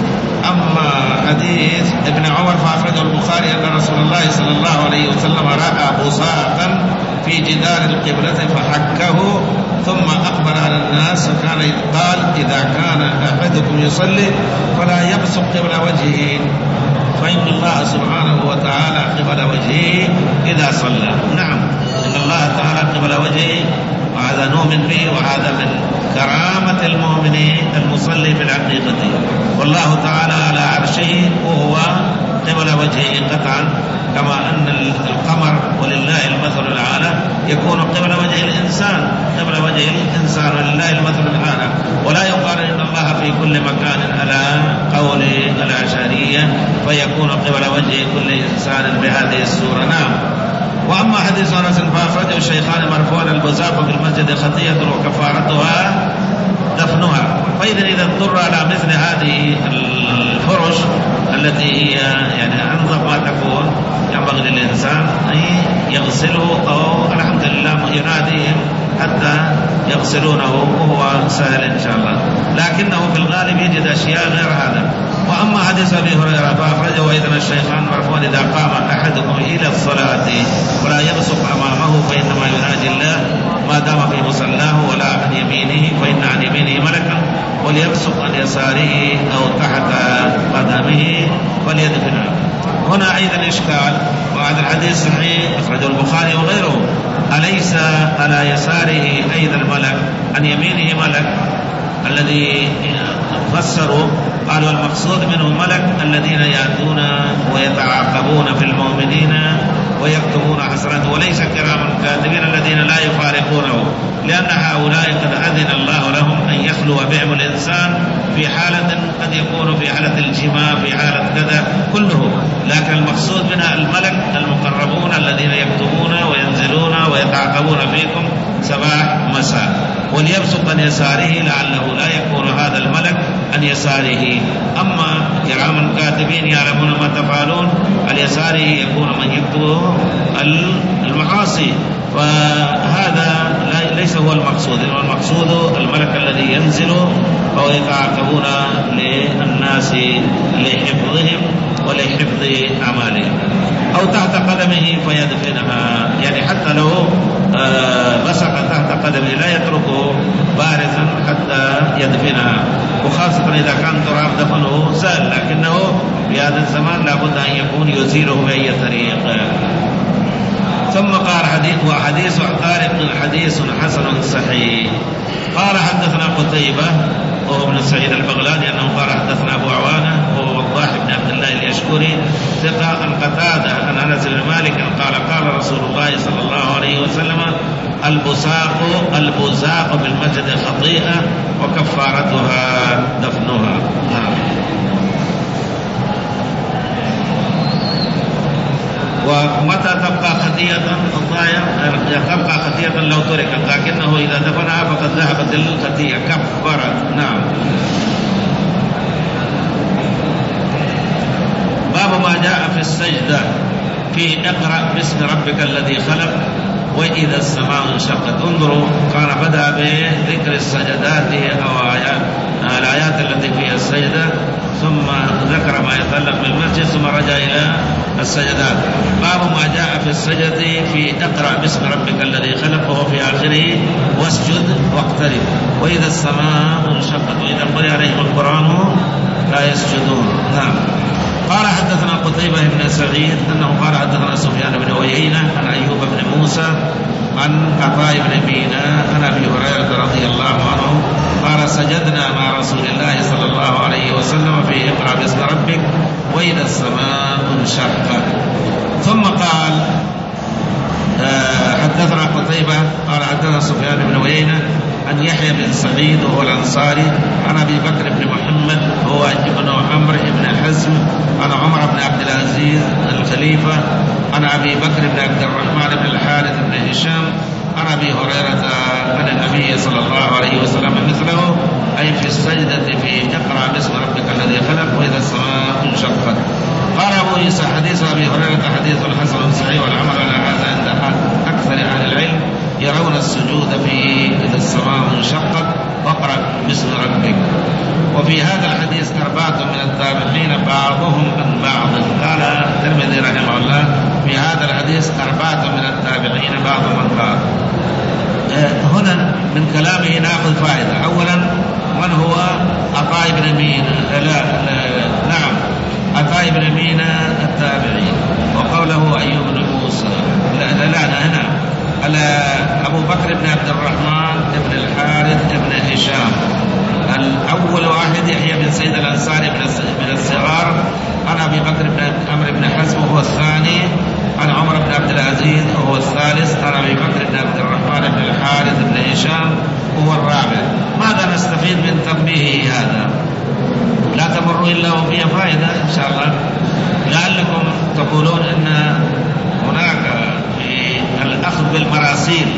أما حديث ابن عمر فأخرجه البخاري أن رسول الله صلى الله عليه وسلم رأى بصاقا في جدار القبلة فحكه ثم أخبر على الناس، فكان قال إذا كان أحدكم يصلي فلا يبصق قبل وجهه فإن الله سبحانه وتعالى قبل وجهه إذا صلى. نعم، إن الله تعالى قبل وجهه، وهذا نؤمن به، وهذا من كرامة المؤمنين المصلي بالحقيقة. والله تعالى على عرشه وهو قبل وجهه قطعا، كما أن القمر ولله المثل الأعلى يكون قبل وجه الإنسان، قبل وجه الإنسان ولله المثل الأعلى، ولا يقال إن الله في كل مكان على قول الأشعرية فيكون قبل وجه كل إنسان بهذه السورة. نعم. وأما حديث أنس فأخرجه الشيخان مرفوعا البزاق في المسجد خطيئة وكفارتها دفنها. فإذا إذا اضطر على مثل هذه الفرش التي هي يعني أنظف ما تكون، ينبغي للإنسان أن يغسله، أو الحمد لله يناديهم حتى يغسلونه وهو سهل إن شاء الله، لكنه في الغالب يجد أشياء غير هذا. وأما حديث أبي هريرة فأخرجه أيضا الشيخان مرفوعا إذا قام أحدكم إلى الصلاة ولا يبصق أمامه فإنما يناجي الله ما دام في مصلاه، ولا عن يمينه فإن عن يمينه ملكا، وليبصق عن يساره أو تحت قدمه فليدفنه. هنا أيضا إشكال، وهذا الحديث صحيح أخرجه البخاري وغيره، أليس على يساره أيضا الملك عن يمينه ملك؟ الذي فسروا قالوا المقصود منه ملك الذين يأتون ويتعاقبون في المؤمنين ويكتبون حسناته، وليس كرام الكاتبين الذين لا يفارقونه، لأن هؤلاء قد أذن الله لهم أن يخلو بهم الإنسان في حالة قد يكون في حالة الجماع، في حالة كذا كله، لكن المقصود منها الملك المقربون الذين يكتبون وينزلون ويتعاقبون فيكم صباح مساء. وليبصق عن يساره لعله لا يكون هذا الملك عن يساره. أما كرام الكاتبين يعلمون ما تفعلون، عن يساره يكون من يكتب المعاصي، فهذا ليس هو المقصود. المقصود الملك الذي ينزل ويتعاقبون للناس لحفظهم ولحفظ أعمالهم. أو تحت قدمه فيدفنها، يعني حتى لو بصق تحت قدمه لا يتركه بارزا حتى يدفنها، وخاصة إذا كان تراب دفنه سهل، لكنه في هذا الزمان لابد أن يكون يزيله بأي طريق. ثم قال حديث وحديث طارق حديث حسن صحيح. قال حدثنا قتيبة وهو ابن سعيد البغلاني أنه قال حدثنا أبو عوانة وهو وضاح بن عبد الله اليشكري ثقة عن قتادة عن أنس بن مالك قال قال رسول الله صلى الله عليه وسلم البصاق البزاق بالمسجد خطيئة وكفارتها دفنها. ومتى تبقى خطيئة الضائع تبقى خطيئة لو تركت، لكنه إذا دفنها فقد ذهبت الخطيئة كفرت. نعم. باب ما جاء في السجدة في اقرأ باسم ربك الذي خلق وإذا السماء انشقت. انظروا، كان بدأ بذكر السجدات أو آيات الآيات التي فيها السجدة، ثم ذكر ما يتعلق بالمسجد، ثم رجع إلى السجدات. باب ما جاء في السجدة في اقرأ باسم ربك الذي خلق، وهو في آخره واسجد واقترب وإذا السماء انشقت وإذا قرئ عليهم القرآن لا يسجدون. نعم. قال حدثنا قتيبة بن سعيد أنه قال حدثنا سفيان بن عيينة عن أيوب بن موسى عن عطاء بن ميناء عن أبي هريرة رضي الله عنه قال سجدنا مع رسول الله صلى الله عليه وسلم في اقرأ باسم ربك وإذا السماء انشقت. ثم قال حدثنا قتيبة قال حدثنا سفيان بن عيينة عن يحيى بن سعيد وهو الأنصاري عن أبي بكر بن محمد هو ابن عمرو بن حزم عن عمر بن عبد العزيز الخليفة عن أبي بكر بن عبد الرحمن بن الحارث بن هشام عن أبي هريرة عن النبي صلى الله عليه وسلم مثله، أي في السجدة في اقرأ باسم ربك الذي خلق وإذا السماء انشقت. قال أبو عيسى حديث أبي هريرة حديث حسن صحيح، والعمل على هذا عند أكثر أهل العلم، يرون السجود فيه إذا السماء انشقت واقرأ باسم ربك. وفي هذا الحديث أربعة من التابعين بعضهم عن بعض. قال الترمذي رحمه الله في هذا الحديث أربعة من التابعين بعضهم عن بعض. هنا من كلامه نأخذ فائدة. أولا من هو عطاء بن مينا؟ لا, لا نعم عطاء بن مينا التابعي. وقوله أيوب بن موسى لا لا, لا هنا على أبو بكر بن عبد الرحمن بن الحارث بن هشام. الأول واحد يحيى بن سيد الأنصاري من الصغار عن أبي بكر بن عمرو بن حزم وهو الثاني، عن عمر بن عبد العزيز وهو الثالث، عن أبي بكر بن عبد الرحمن بن الحارث بن هشام وهو الرابع. ماذا نستفيد من تنبيهه هذا؟ لا تمر إلا وفيها فائدة إن شاء الله. لعلكم تقولون أن هناك في الأخذ بالمراسيل،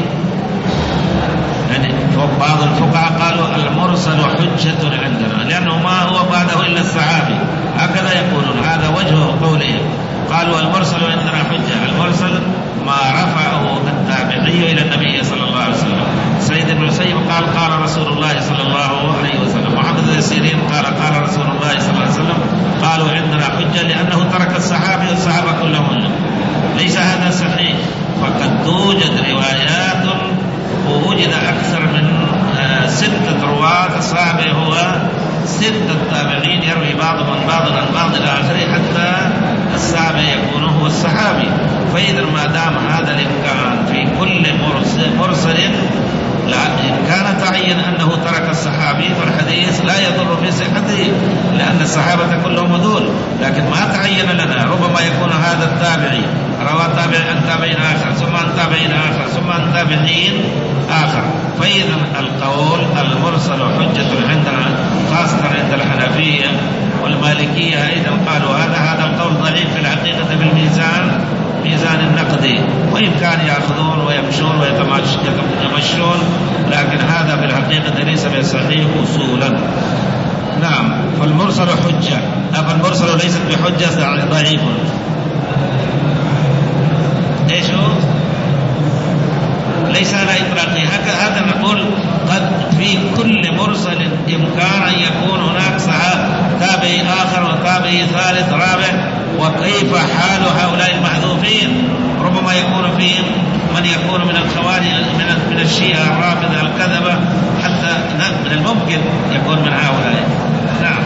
يعني بعض الفقهاء قالوا المرسل حجة عندنا لأنه ما هو بعده إلا الصحابي، هكذا يقولون، هذا وجه قولهم. قالوا المرسل عندنا حجة، المرسل ما رفعه التابعي إلى النبي صلى الله عليه وسلم. سيد بن المسيب قال قال رسول الله صلى الله عليه وسلم. محمد بن سيرين قال قال رسول الله صلى الله عليه وسلم. قالوا عندنا حجة لأنه ترك الصحابي والصحابة كلهم. ليس هذا صحيح، فقد توجد روايات ووجد أكثر من ستة رواة. الصحابي هو ستة تابعين يروي بعضهم عن بعض عن بعض إلى آخره حتى الصحابي يكون هو الصحابي. فإذا ما دام هذا الإمكان في كل مرسل، لا إن كان تعين أنه ترك الصحابي فالحديث لا يضر في صحته لأن الصحابة كلهم عدول، لكن ما تعين لنا. ربما يكون هذا التابعي روى تابع عن تابعين آخر ثم عن تابعين آخر ثم عن تابعين آخر. فإذا القول المرسل حجة عندنا خاصة عند الحنفية والمالكية أيضا قالوا هذا هذا القول ضعيف في الحقيقة بالميزان، ميزان النقدي، وإمكان يأخذون ويمشون ويتمشون، لكن هذا في الحقيقة ليس بصحيح أصولا. نعم فالمرسل حجة، فالمرسل ليست بحجة ضعيف. ايش هو؟ ليس على إطلاقه. هذا نقول قد في كل مرسل إمكان أن يكون هناك تابعي آخر وتابعي ثالث رابع. وكيف حال هؤلاء المحذوفين؟ ربما يكون فيهم من يكون من الخوارج من من الشيعة الرافضة الكذبة، حتى من الممكن يكون من هؤلاء. نعم.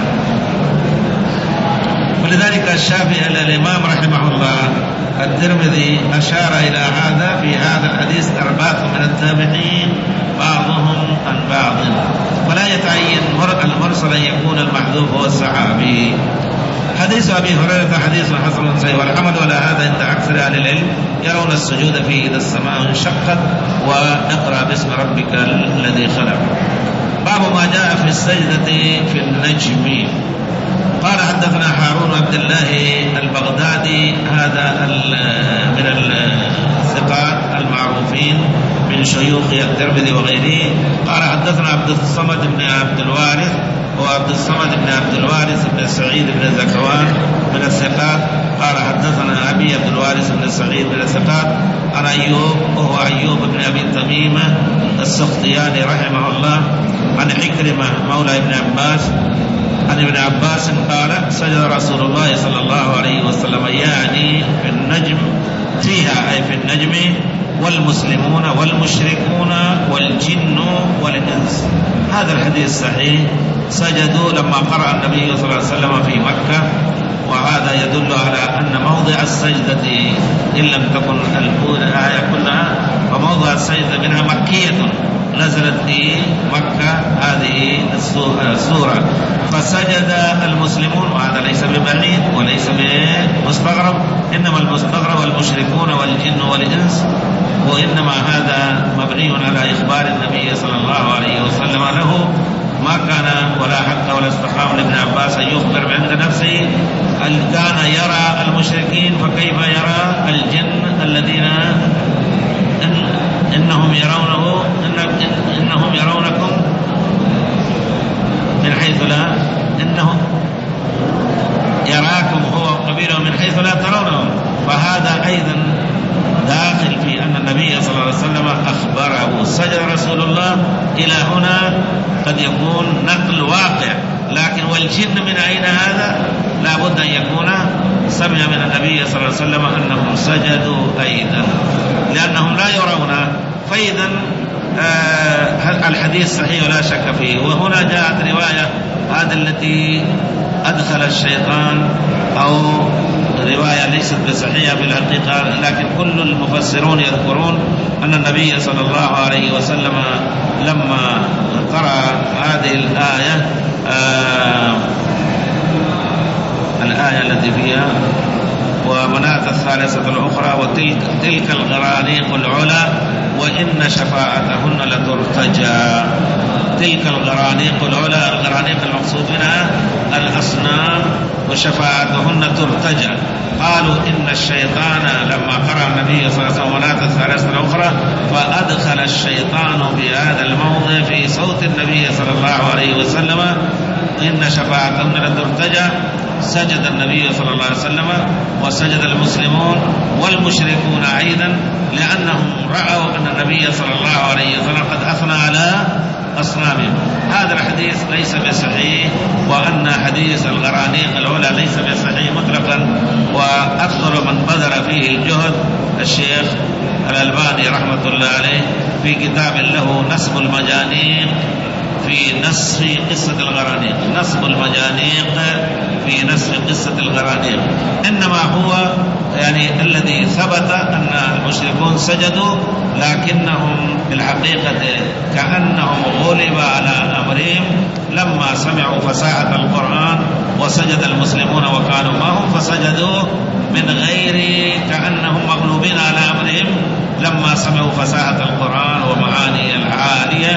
ولذلك الشافعي الإمام رحمه الله الترمذي أشار إلى هذا في هذا الحديث أربعة من التابعين بعضهم عن بعض، ولا يتعين المرسل أن يكون المحذوف هو الصحابي. حديث أبي هريرة حديث حسن صحيح، والحمد على هذا عند أكثر أهل العلم يرون السجود فيه إذا السماء انشقت واقرأ باسم ربك الذي خلق. باب ما جاء في السجدة في النجم. قال حدثنا هارون عبد الله البغدادي، هذا من الثقات المعروفين من شيوخ الترمذي وغيره. قال حدثنا عبد الصمد بن عبد الوارث، وعبد الصمد بن عبد الوارث بن سعيد بن زكوان من الثقات. قال حدثنا أبي عبد الوارث بن سعيد من الثقات عن أيوب وهو أيوب بن أبي تميمة السختياني رحمه الله عن عكرمة مولى ابن عباس عن ابن عباس قال سجد رسول الله صلى الله عليه وسلم، يعني في النجم فيها أي في النجم والمسلمون والمشركون والجن والإنس. هذا الحديث صحيح. سجدوا لما قرأ النبي صلى الله عليه وسلم في مكة، وهذا يدل على أن موضع السجدة إن لم تكن الآية كلها فموضع السجدة منها مكية نزلت في مكة هذه السورة. فسجد المسلمون، وهذا ليس ببعيد وليس بمستغرب، إنما المستغرب والمشركون والجن والإنس، وإنما هذا مبني على إخبار النبي صلى الله عليه وسلم له. ما كان ولا حق ولا استقام لابن عباس أن يخبر عند نفسه. هل كان يرى المشركين فكيف يرى الجن الذين إن إنهم يرونه إن إنهم يرونكم من حيث لا إنهم يراكم هو قبيله من حيث لا ترونهم. فهذا أيضا داخل في أن النبي صلى الله عليه وسلم أخبره. سجد رسول الله إلى هنا قد يكون نقل واقع، لكن والجن من أين هذا؟ لا بد أن يكون سمع من النبي صلى الله عليه وسلم أنهم سجدوا أيضا، لأنهم لا يرون. فإذا آه الحديث صحيح ولا شك فيه. وهنا جاءت رواية هذا التي أدخل الشيطان، أو رواية ليست بصحيحة في الحقيقة، لكن كل المفسرون يذكرون أن النبي صلى الله عليه وسلم لما قرأ هذه الآية آه الآية التي فيها ومناة الثالثة الأخرى وتلك تلك الغرانيق العلا وإن شفاعتهن لترتجى. تلك الغرانيق العلا، الغرانيق المقصود منها الأصنام، وشفاعتهن ترتجى. قالوا إن الشيطان لما قرأ النبي صلى الله عليه وسلم مناة الثالثة الأخرى فأدخل الشيطان في هذا الموضع في صوت النبي صلى الله عليه وسلم إن شفاعتهن لترتجى. سجد النبي صلى الله عليه وسلم وسجد المسلمون والمشركون أيضا، لأنهم رأوا أن النبي صلى الله عليه وسلم قد أثنى على أصنامهم. هذا الحديث ليس بصحيح، وأن حديث الغرانيق الأولى ليس بصحيح مطلقا. وأفضل من بذل فيه الجهد الشيخ الألباني رحمة الله عليه في كتاب له نصب المجانيق في نصف قصة الغرانيق، نصب المجانيق في نصف قصة الغرانيق. إنما هو يعني الذي ثبت أن المشركون سجدوا، لكنهم بالحقيقة كأنهم غلب على أمرهم لما سمعوا فساحة القرآن، وسجد المسلمون وكانوا معهم فسجدوا من غير كأنهم مغلوبين على أمرهم لما سمعوا فساحة القرآن ومعاني العالية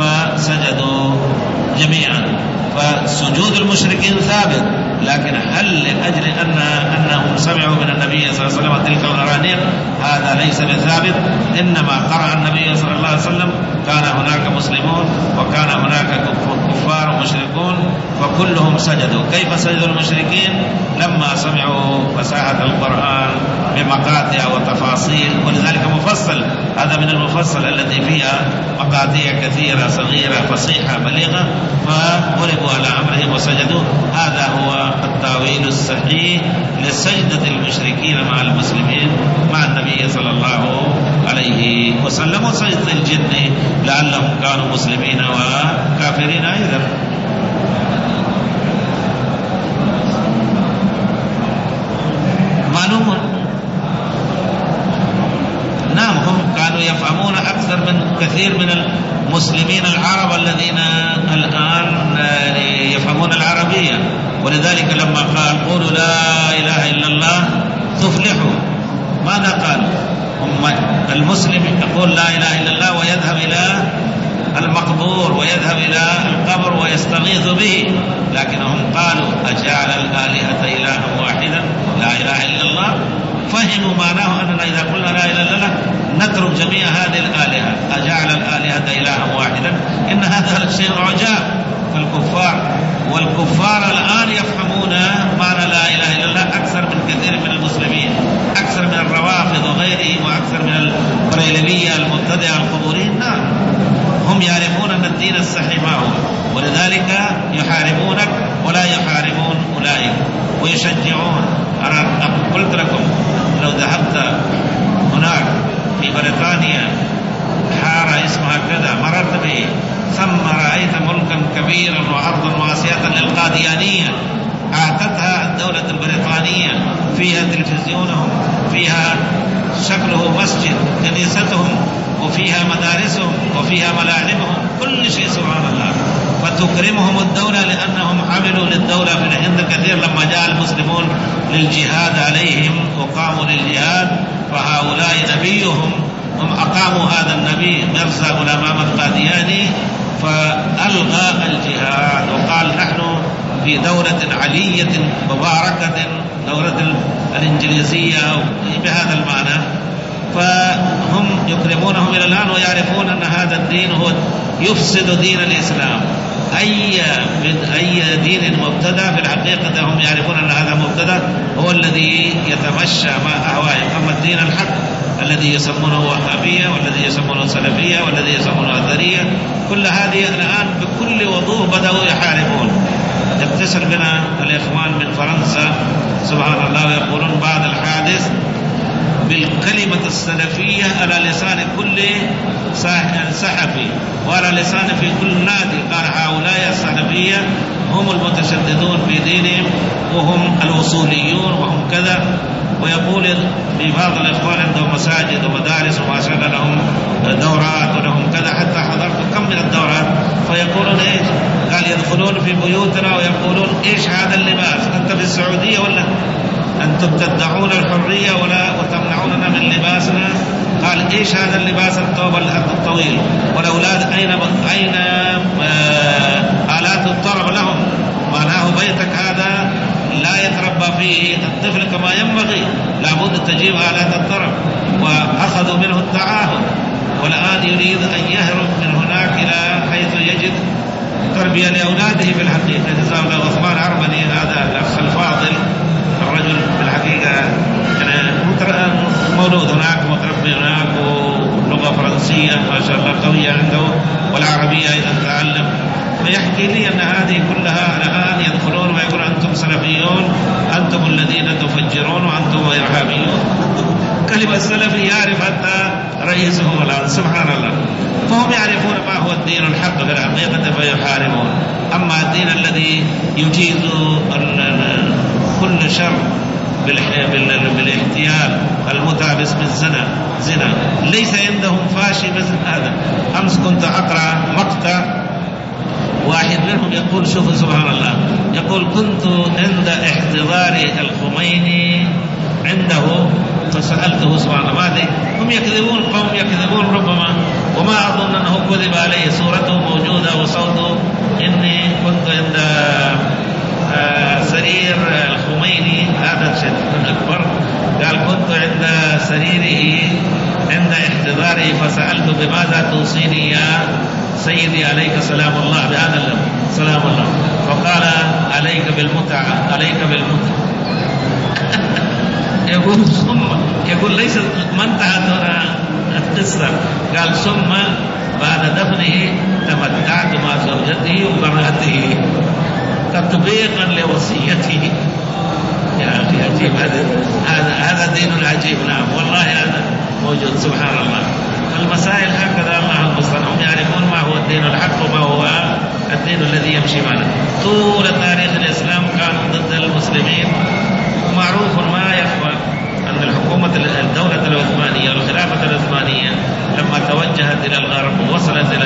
فسجدوا جميعا. فسجود المشركين ثابت، لكن هل لأجل أن أنهم سمعوا من النبي صلى الله عليه وسلم تلك الغرانيق؟ هذا ليس بثابت. إنما قرأ النبي صلى الله عليه وسلم كان هناك مسلمون وكان هناك كفار ومشركون فكلهم سجدوا. كيف سجدوا المشركين؟ لما سمعوا فساحة القرآن بمقاطع وتفاصيل، ولذلك مفصل، هذا من المفصل التي فيها مقاطع كثيرة صغيرة فصيحة بليغة، فغلبوا على أمرهم وسجدوا. هذا هو التاويل الصحيح لسجدة المشركين مع المسلمين مع النبي صلى الله عليه وسلم، وسجدة الجن لعلهم كانوا مسلمين وكافرين أيضا. معلوم. نعم، هم كانوا يفهمون أكثر من كثير من المسلمين العرب الذين الآن يفهمون العربية، ولذلك لما قال قولوا لا إله إلا الله تفلحوا، ماذا قال؟ المسلم يقول لا إله إلا الله ويذهب إلى المقبور ويذهب إلى القبر ويستغيث به، لكنهم قالوا أجعل الآلهة إلها واحدا لا إله إلا الله. فهموا معناه أننا إذا قلنا لا إله إلا الله نترك جميع هذه الآلهة. أجعل الآلهة إلها واحدا، إن هذا شيء عجاب في الكفار، والكفار الآن يفهمون معنى لا إله إلا الله أكثر من كثير من المسلمين، أكثر من الروافض وغيرهم، وأكثر من البريلوية المبتدعة القبوريين. نعم، هم يعرفون أن الدين الصحيح ما هو، ولذلك يحاربونك ولا يحاربون أولئك ويشجعون. أنا قلت لكم لو ذهبت هناك في بريطانيا حارة اسمها كذا مررت به، ثم رأيت ملكا كبيرا وأرضا واسعة للقاديانية أعطتها الدولة البريطانية، فيها تلفزيونهم، فيها شكله مسجد كنيستهم، وفيها مدارسهم، وفيها ملاعبهم، كل شيء سبحان الله. فتكرمهم الدولة لأنهم عملوا للدولة في الهند كثير. لما جاء المسلمون للجهاد عليهم وقاموا للجهاد، فهؤلاء نبيهم هم أقاموا هذا النبي مرزا غلام القادياني، فألغى الجهاد وقال نحن في دولة علية مباركة، دولة الإنجليزية بهذا المعنى. فهم يكرمونهم إلى الآن ويعرفون أن هذا الدين هو يفسد دين الإسلام، أي أي دين مبتدع في الحقيقة هم يعرفون أن هذا مبتدع هو الذي يتمشى مع أهوائهم. أما الدين الحق الذي يسمونه وهابية والذي يسمونه سلفية والذي يسمونه أثرية، كل هذه الآن بكل وضوح بدأوا يحاربون. يتصل بنا الإخوان من فرنسا سبحان الله ويقولون بعد الحادث بالكلمة السلفية على لسان كل صحفي وعلى لسان في كل نادي، قال هؤلاء السلفية هم المتشددون في دينهم وهم الوصوليون وهم كذا. ويقول ببعض الإخوان عندهم مساجد ومدارس وما شابه لهم دورات ولهم كذا، حتى حضرت كم من الدورات، فيقولون إيش؟ قال يدخلون في بيوتنا ويقولون إيش هذا اللباس؟ أنت في السعودية ولا أنتم تدعون الحرية ولا وتمنعوننا من لباسنا؟ قال إيش هذا اللباس الثوب الطويل؟ والأولاد أين أين آلات الطرب لهم؟ معناه بيتك هذا لا يتربى فيه الطفل كما ينبغي، لابد تجيب آلات الطرب. وأخذوا منه التعاهد، والآن يريد أن يهرب من هناك إلى حيث يجد تربية لأولاده. في الحقيقة جزاه الله عثمان عربني هذا الأخ الفاضل الرجل في الحقيقة يعني مولود هناك متربي هناك ولغة فرنسية ما شاء الله قوية عنده والعربية أيضا تعلم، فيحكي لي أن هذه كلها الآن يدخلون ويقولون أنتم سلفيون، أنتم الذين تفجرون وأنتم إرهابيون. كلمة السلفي يعرف حتى رئيسهم الآن سبحان الله. فهم يعرفون ما هو الدين الحق في الحقيقة فيحاربون. أما الدين الذي يجيز كل شر بالاحتيال المتعة باسم الزنا زنا ليس عندهم فاشي مثل هذا. أمس كنت أقرأ مقطع واحد منهم يقول شوفوا سبحان الله، يقول كنت عند احتضار الخميني عنده فسألته سبحان الله ماذا هم يكذبون قوم يكذبون ربما وما أظن أنه كذب عليه، صورته موجودة وصوته. إني كنت عند آه سرير الخميني هذا الشيء الأكبر، قال كنت عند سريره عند احتضاره فسألته بماذا توصيني يا سيدي عليك سلام الله بهذا اللفظ سلام الله، فقال عليك بالمتعة عليك بالمتعة. يقول ثم يقول ليس ما انتهت القصة، قال ثم بعد دفنه تمتعت مع زوجته وبناته تطبيقا لوصيته. يا أخي عجيب هذا هذا هذا دين عجيب. نعم والله هذا موجود سبحان الله. المسائل هكذا الله المستعان، هم يعرفون ما هو الدين الحق وما هو الدين الذي يمشي معنا. طول تاريخ الإسلام كانوا ضد المسلمين، ومعروف ما يخفى أن الحكومة الدولة العثمانية والخلافة العثمانية لما توجهت إلى الغرب ووصلت إلى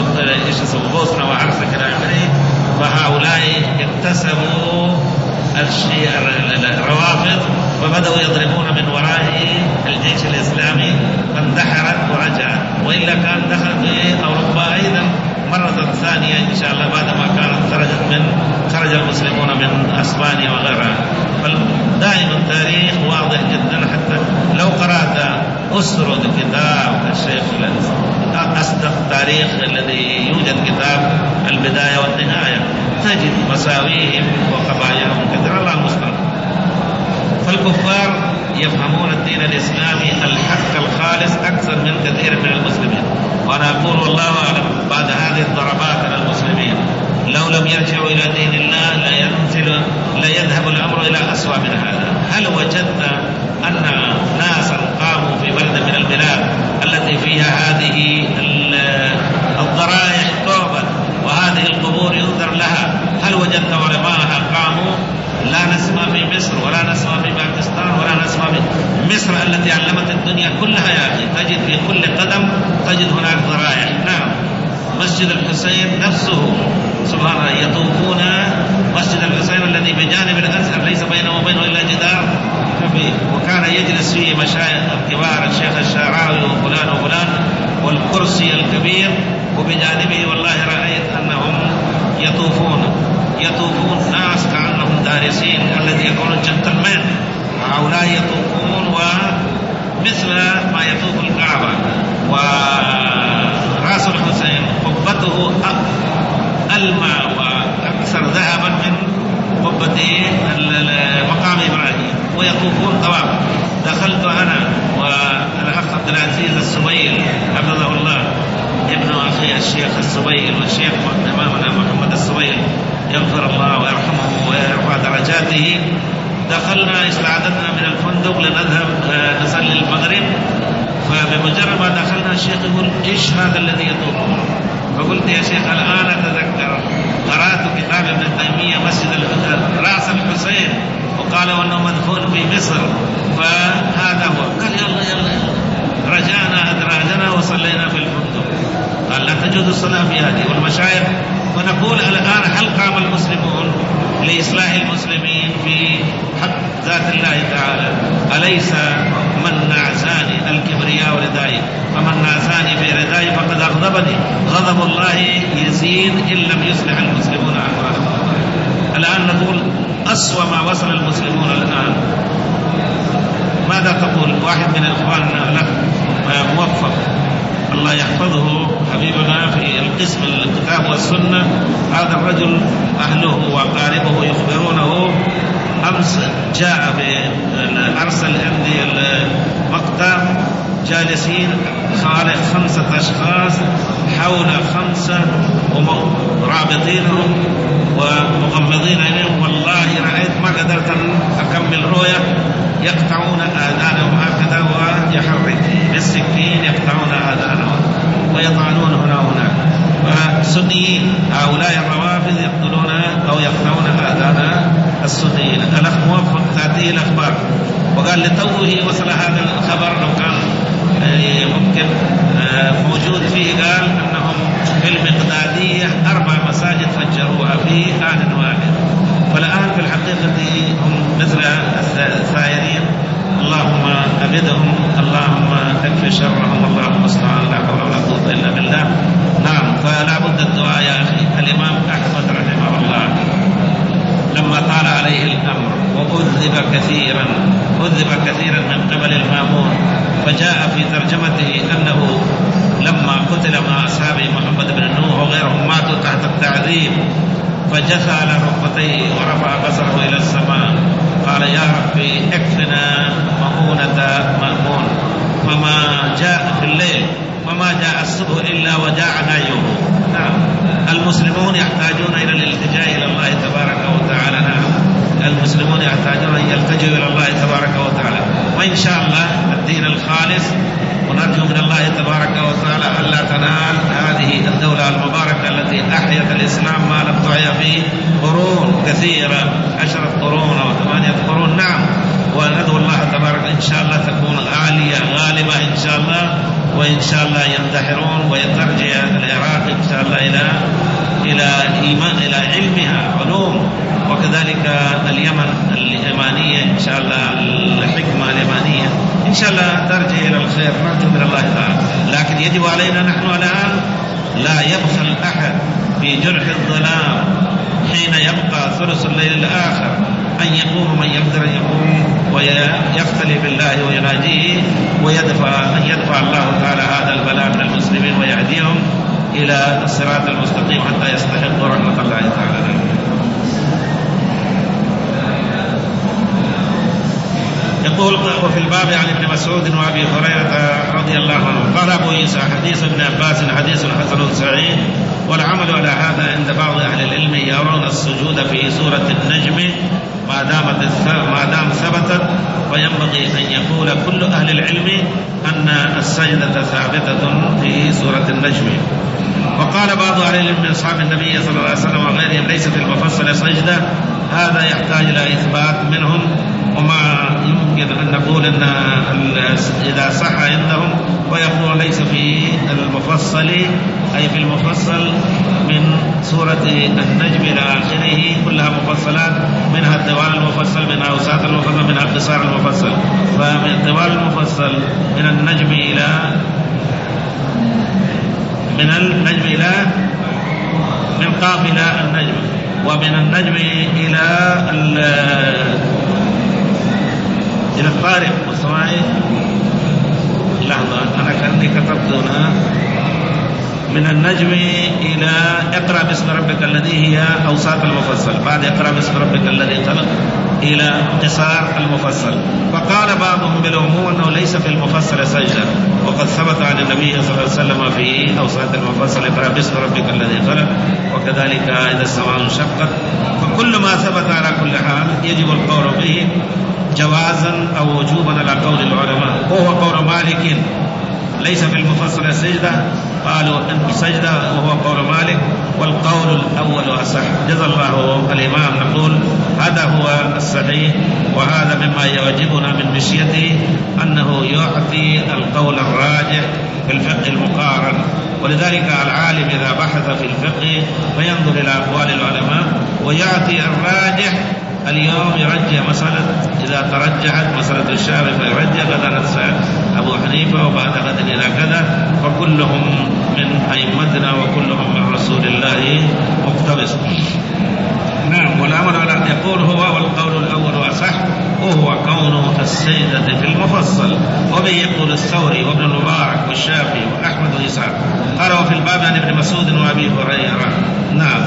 بوسنة وهرسك إلى آخره، فهؤلاء اكتسبوا الشيء الروافض وبدأوا يضربون من وراء الجيش الإسلامي فاندحرت ورجعت، وإلا كان دخل في أوروبا أيضا مرة ثانية إن شاء الله بعد ما كانت خرجت من خرج المسلمون من أسبانيا وغيرها. فدائما التاريخ واضح جدا، حتى لو قرأت أسرد كتاب الشيخ أصدق تاريخ الذي يوجد كتاب البداية والنهاية تجد مساويهم وقبائلهم كثيرا الله المستعان. فالكفار يفهمون الدين الإسلامي الحق الخالص أكثر من كثير من المسلمين. وأنا أقول والله أعلم بعد هذه الضربات على المسلمين لو لم يرجعوا إلى دين الله لا ينزل لا يذهب الأمر إلى أسوأ من هذا. هل وجدت أن ناسا قاموا في بلد من البلاد التي فيها هذه الضرائح تعبد وهذه القبور ينظر لها، هل وجدت علماءها قاموا؟ لا نسمع في مصر ولا نسمع في باكستان ولا نسمع في مصر التي علمت الدنيا كلها يا أخي، تجد في كل قدم تجد هناك ضرائح. نعم مسجد الحسين نفسه سبحان الله يطوفون مسجد الحسين الذي بجانب الأزهر ليس بينه وبينه إلا جدار كبير، وكان يجلس فيه مشايخ الكبار الشيخ الشعراوي وفلان وفلان والكرسي الكبير، وبجانبه والله رأيت أنهم يطوفون يطوفون ناس كأنهم دارسين الذي يكونون جنتلمان، هؤلاء يطوفون ومثل ما يطوف الكعبة. ورأس الحسين قبته ألمع ويطوفون طواف. دخلت أنا والأخ عبد العزيز السبيل حفظه الله ابن أخي الشيخ السبيل والشيخ إمامنا محمد السبيل يغفر الله ويرحمه ويرفع درجاته، دخلنا استعددنا من الفندق لنذهب نصلي المغرب، فبمجرد ما دخلنا الشيخ يقول إيش هذا الذي يطوفون؟ فقلت يا شيخ الآن أتذكر قرأت كتاب ابن تيمية مسجد رأس الحسين وقالوا أنه مدفون في مصر، فهذا هو. قال يلا يلا رجعنا أدراجنا وصلينا في الفندق. قال لا تجوز الصلاة في هذه والمشايخ. ونقول الآن هل قام المسلمون لإصلاح المسلمين في حق ذات الله تعالى؟ أليس من نعزاني الكبرياء ردائي فمن نعزاني في ردائي فقد أغضبني، غضب الله يزيد إن لم يصلح المسلمون أحوالهم. الآن نقول أسوأ ما وصل المسلمون الآن. ماذا تقول؟ واحد من إخواننا له موفق الله يحفظه حبيبنا في القسم الكتاب والسنة، هذا الرجل أهله وقاربه يخبرونه أمس جاء أرسل عندي المقطع جالسين خارج خمسة أشخاص حول خمسة رابطينهم ومغمضين عينيهم، والله رأيت ما قدرت أكمل رؤية، يقطعون آذانهم هكذا ويحرك بالسكين يقطعون آذانهم ويطعنون هنا وهناك. فالسنيين هؤلاء الروافض يقتلون أو يقطعون آذان السنيين. الأخ موفق تأتيه الأخبار وقال لتوه وصل هذا الخبر لو كان ممكن موجود فيه، قال أنهم في المقدادية أربع مساجد فجروها في آن واحد. والآن في الحقيقة هم مثل الثائرين، اللهم أبدهم، اللهم اكف شرهم، اللهم استعان لا حول ولا قوة إلا بالله. نعم، فلا بد الدعاء يا أخي. الإمام أحمد رحمه الله لما طال عليه الأمر وأذب كثيرا أذب كثيرا من قبل المامون، فجاء في ترجمته أنه لما قتل مع أصحابه محمد بن نوح وغيرهم ماتوا تحت التعذيب، فجثى على ركبتيه ورفع بصره إلى السماء قال يا ربي اكفنا مؤونة مأمون. فما جاء في الليل وما جاء الصبح إلا وجاء نايوه. نعم، المسلمون يحتاجون إلى الالتجاء إلى الله تبارك وتعالى. نعم، المسلمون يحتاجون أن يلتجوا إلى الله تبارك وتعالى، وإن شاء الله الدين الخالص، ونرجو من الله تبارك وتعالى ألا تنال هذه الدولة المباركة التي أحيت الإسلام ما لم تحيا فيه قرون كثيرة، عشرة قرون أو ثمانية قرون. نعم، وندعو الله تبارك إن شاء الله تكون عالية غالبة إن شاء الله، وإن شاء الله يندحرون ويترجع العراق إن شاء الله إلى إلى إيمان إلى علمها علوم، وكذلك اليمن اليمانية إن شاء الله الحكمة اليمانية إن شاء الله ترجع إلى الخير، نرجو من الله تعالى. لكن يجب علينا نحن الآن لا يبخل أحد في جرح الظلام حين يبقى ثلث الليل الآخر أن يقوم من يقدر أن يقوم ويختلي بالله ويناجيه ويدفع أن يدفع الله تعالى هذا البلاء من المسلمين ويهديهم إلى الصراط المستقيم حتى يستحقوا رحمة الله تعالى. يقول وفي الباب عن ابن مسعود وابي هريره رضي الله عنه قال ابو عيسى حديث ابن عباس حديث حسن صحيح، والعمل على هذا عند بعض اهل العلم يرون السجود في سوره النجم ما دامت ما دام ثبتت، وينبغي ان يقول كل اهل العلم ان السجده ثابته في سوره النجم. وقال بعض اهل العلم من اصحاب النبي صلى الله عليه وسلم وغيرهم ليس في المفصل سجده، هذا يحتاج الى اثبات منهم، وما يمكن أن نقول أن إذا صح عندهم ويقول ليس في المفصل أي في المفصل من سورة النجم إلى آخره كلها مفصلات، منها الطوال المفصل منها أوساط المفصل منها اختصار المفصل. فمن الطوال المفصل من النجم إلى من النجم إلى من قاف إلى النجم، ومن النجم إلى إلى الطارق والسماء. لحظة أنا كأني كتبت هنا من النجم إلى اقرأ باسم ربك الذي هي أوساط المفصل، بعد اقرأ باسم ربك الذي خلق إلى قصار المفصل. فقال بعضهم بالعموم أنه ليس في المفصل سجدة، وقد ثبت عن النبي صلى الله عليه وسلم في أوساط المفصل اقرأ باسم ربك الذي خلق، وكذلك إذا السماء انشقت. فكل ما ثبت على كل حال يجب القول به جوازا أو وجوبا على قول العلماء، وهو قول مالك ليس في المفصل سجدة، قالوا أن سجدة وهو قول مالك، والقول الأول أصح. جزا الله الإمام. نقول هذا هو الصحيح، وهذا مما يعجبنا من مشيته أنه يعطي القول الراجح في الفقه المقارن. ولذلك العالم إذا بحث في الفقه فينظر إلى أقوال العلماء ويعطي الراجح. اليوم يرجح مسألة، إذا ترجحت مسألة الشافعي فيرجح غدا أبو حنيفة وبعد غد إلى كذا، وكلهم من أئمتنا وكلهم من رسول الله مقتبس. نعم. والأمر على يقول هو والقول الأول أصح، وهو كون السجدة في المفصل. وبه يقول الثوري وابن المبارك والشافعي وأحمد وإسحاق. قالوا في الباب عن ابن مسعود وأبي هريرة. نعم.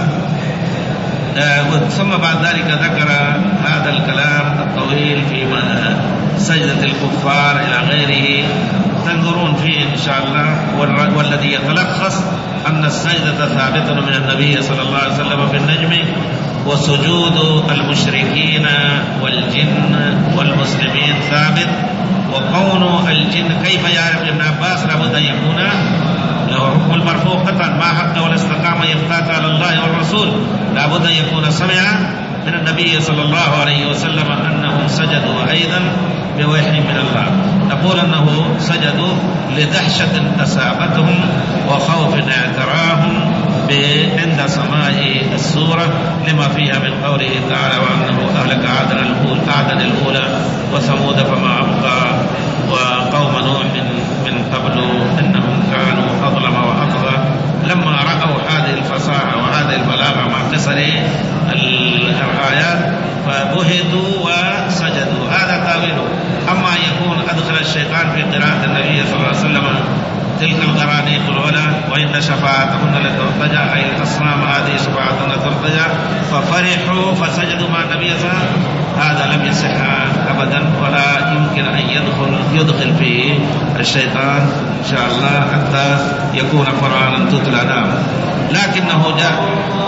آه ثم بعد ذلك ذكر هذا الكلام الطويل في سجدة الكفار إلى غيره، تنظرون فيه إن شاء الله. والذي يتلخص أن السجدة ثابتة من النبي صلى الله عليه وسلم في النجم، وسجود المشركين والجن والمسلمين ثابت. وكون الجن كيف يعرف ابن عباس لابد أن يكون له حكم المرفوع قطعا، ما حق ولا استقام يفتات على الله والرسول، لابد أن يكون سمع من النبي صلى الله عليه وسلم أنهم سجدوا أيضا بوحي من الله. نقول أنه سجدوا لدهشة أصابتهم وخوف اعتراهم عند سماع السورة لما فيها من قوله تعالى وأنه أهلك عادا الأولى, عادا الأولى وثمود فما أبقى وقوم نوح من قبل إنهم كانوا أظلم وأطغى. لما رأوا هذه الفصاحة وهذه البلاغة مع قصر الآيات فبهتوا وسجدوا. هذا تاويله. أما يكون أدخل الشيطان في قراءة النبي صلى الله عليه وسلم تلك الغرانيق العلا وإن شفاعتهن لترتجى، أي الأصنام هذه شفاعتهن ترتجى، ففرحوا فسجدوا مع النبي صلى الله عليه وسلم. هذا لم يصح أبدا، ولا يمكن أن يدخل يدخل فيه الشيطان إن شاء الله حتى يكون قرآنا تتلى. نعم. لكنه جاء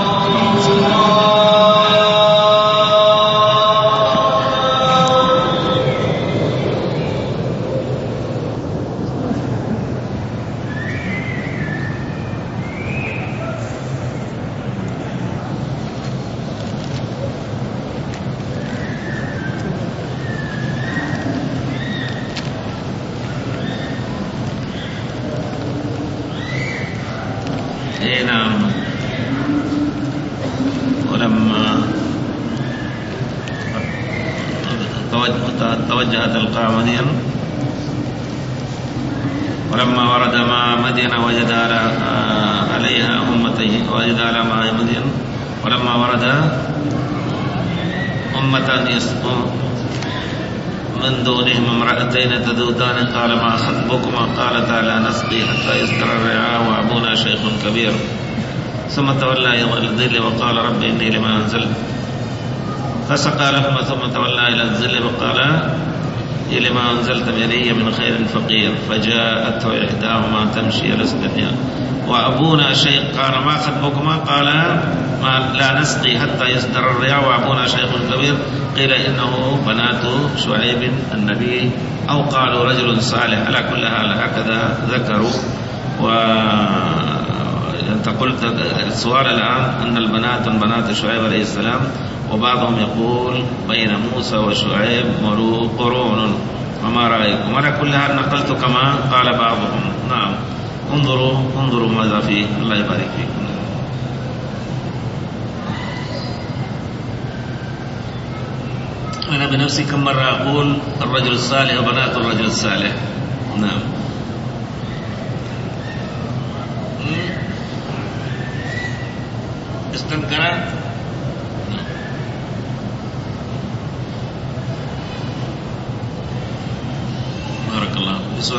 توجه تلقى مدين، ولما ورد مع مدين وجد عليها أمتين، وجد على مع مدين ولما ورد أمتان يسقون من دونهم امرأتين تذودان قال ما خطبكما قالتا لا نسقي حتى يصدر الرعاء وأبونا شيخ كبير ثم تولى إلى الظل وقال رب إني لما أنزلت فسقى لهما ثم تولى إلى الظل وقال لما أنزلت بيدي من خير فقير فجاءته إحداهما تمشي على استحياء وأبونا شيخ قال ما خطبكما قال ما لا نسقي حتى يصدر الرعاء وأبونا شيخ كبير قيل إنه بنات شعيب النبي أو قالوا رجل صالح. على كل حال هكذا ذكروا. و أنت قلت السؤال الآن أن البنات بنات شعيب عليه السلام، وبعضهم يقول بين موسى وشعيب قرون، وما رأيكم؟ وعلى كل حال نقلت كما قال بعضهم. نعم. انظروا انظروا ماذا فيه. الله يبارك فيكم. أنا بنفسي كم مرة أقول الرجل الصالح وبنات الرجل الصالح. نعم. استنكرت. بارك الله. بسؤال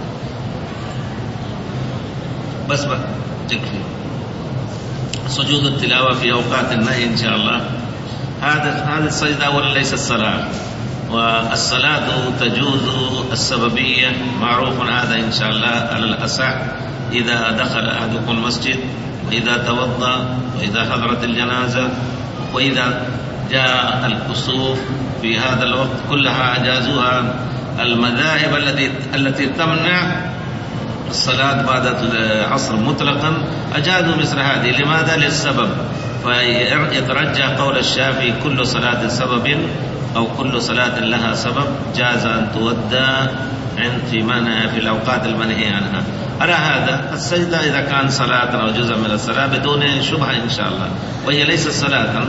بس بقى تكفي. سجود التلاوة في أوقات النهي إن شاء الله هذا هذه السجدة ولا ليس الصلاة. والصلاة تجوز السببية، معروف هذا إن شاء الله على الأصح، إذا دخل أحدكم المسجد، وإذا توضأ، وإذا حضرت الجنازة، وإذا جاء الكسوف في هذا الوقت، كلها أجازوها. المذاهب التي التي تمنع الصلاة بعد العصر مطلقا أجازوا مثل هذه. لماذا؟ للسبب. فيترجى قول الشافعي كل صلاة سبب أو كل صلاة لها سبب جاز أن تودى في منع في الأوقات المنهي عنها. على هذا السجدة إذا كان صلاة أو جزء من الصلاة بدون شبهة إن شاء الله، وهي ليست صلاة.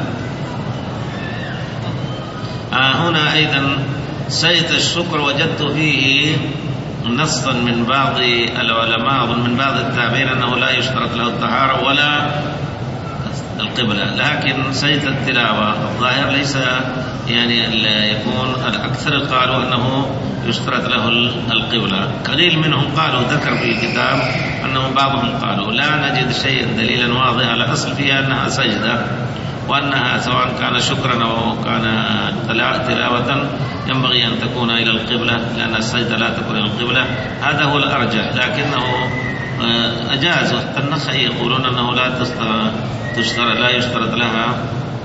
آه هنا أيضا سجدة الشكر وجدت فيه نصا من بعض العلماء ومن بعض التابعين أنه لا يشترط له الطهارة ولا القبلة، لكن سجدة التلاوة الظاهر ليس يعني يكون الأكثر قالوا أنه يشترط له القبلة. قليل منهم قالوا، ذكر في الكتاب أنه بعضهم قالوا لا نجد شيئا دليلا واضحا على أصل فيها أنها سجدة، وأنها سواء كان شكرا أو كان تلاوة ينبغي أن تكون إلى القبلة، لأن السجدة لا تكون إلى القبلة. هذا هو الأرجح، لكنه أجازوا. النخعي يقولون أنه لا تشترط لا يشترط لها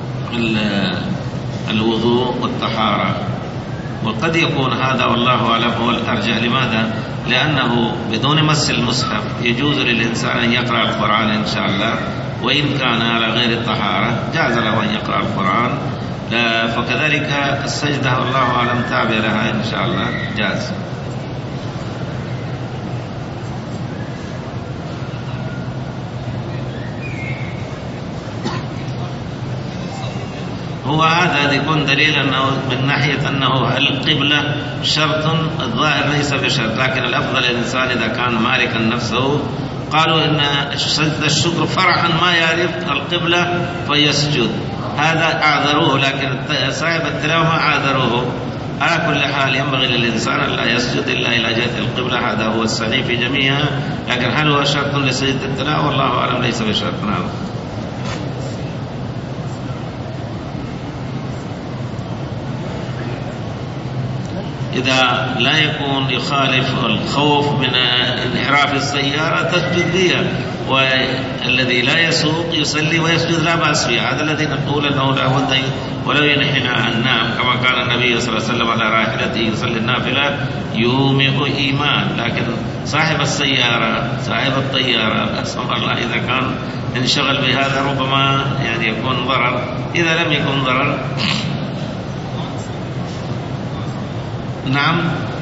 الوضوء والطهارة، وقد يكون هذا والله أعلم هو الأرجح. لماذا؟ لأنه بدون مس المصحف يجوز للإنسان أن يقرأ القرآن إن شاء الله، وإن كان على غير الطهارة جاز له أن يقرأ القرآن. فكذلك السجدة والله أعلم تابع لها إن شاء الله جاز. هو هذا يكون دليل أنه من ناحية أنه القبلة شرط، الظاهر ليس بشرط، لكن الأفضل الإنسان إذا كان مالكا نفسه. قالوا إن سجدة الشكر فرحا ما يعرف القبلة فيسجد، هذا أعذروه، لكن صاحب التلاوة ما أعذروه. على كل حال ينبغي للإنسان أن لا يسجد إلا إلى جهة القبلة، هذا هو الصحيح في جميعها. لكن هل هو شرط لسجدة التلاوة؟ والله أعلم ليس بشرط. نعم. إذا لا يكون يخالف الخوف من انحراف السيارة تسجد بها، والذي لا يسوق يصلي ويسجد لا بأس فيه. هذا الذي نقول أنه لا بد ولو ينحنى النام، كما كان النبي صلى الله عليه وسلم على راحلته يصلي النافلة يومئ إيمان. لكن صاحب السيارة صاحب الطيارة أسمع الله إذا كان انشغل بهذا ربما يعني يكون ضرر. إذا لم يكن ضرر نعم.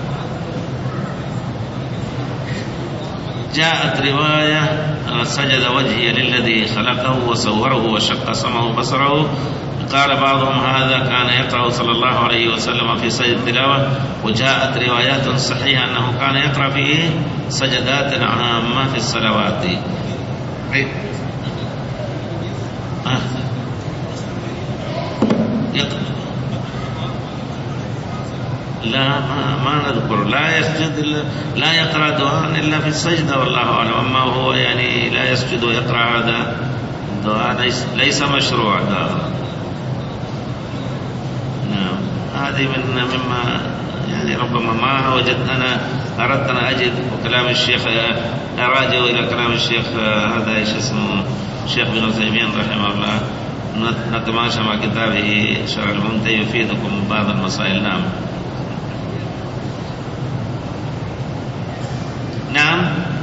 جاءت رواية سجد وجهي للذي خلقه وصوره وشق سمعه وبصره. قال بعضهم هذا كان يقرأ صلى الله عليه وسلم في سجد التلاوة، وجاءت روايات صحيحة أنه كان يقرأ فيه سجدات عامة في الصلوات. لا ما, ما نذكر، لا يسجد لا يقرأ دعاء إلا في السجدة والله أعلم. أما هو يعني لا يسجد ويقرأ هذا دعاء ليس, ليس مشروع دعاء. نعم. هذه من مما يعني ربما ما وجدت. أنا أردت أن أجد وكلام الشيخ أراجع إلى كلام الشيخ هذا إيش اسمه الشيخ بن عثيمين رحمه الله، نتماشى مع كتابه شرح الممتع يفيدكم بعض المسائل. نعم. نعم.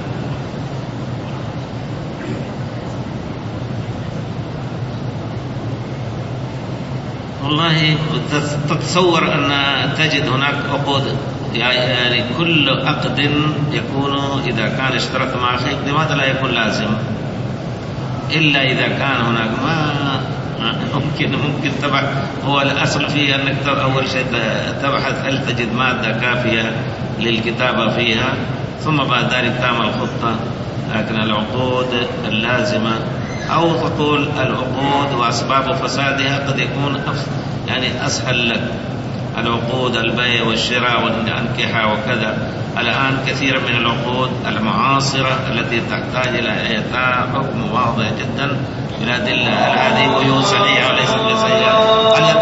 والله تتصور أن تجد هناك عقود، يعني كل عقد يكون إذا كان اشترط مع أخيك لماذا لا يكون لازم إلا إذا كان هناك ما ممكن ممكن تبع. هو الأصل فيه أنك أول شيء تبحث هل تجد مادة كافية للكتابة فيها، ثم بعد ذلك تعمل خطة. لكن العقود اللازمة أو تقول العقود وأسباب فسادها قد يكون يعني أسهل لك. العقود البيع والشراء والأنكحة وكذا، الآن كثيرا من العقود المعاصرة التي تحتاج إلى إعطاء حكم واضح جدا إلى أدلة هذه بيوت صحيحة وليست بصحيحة.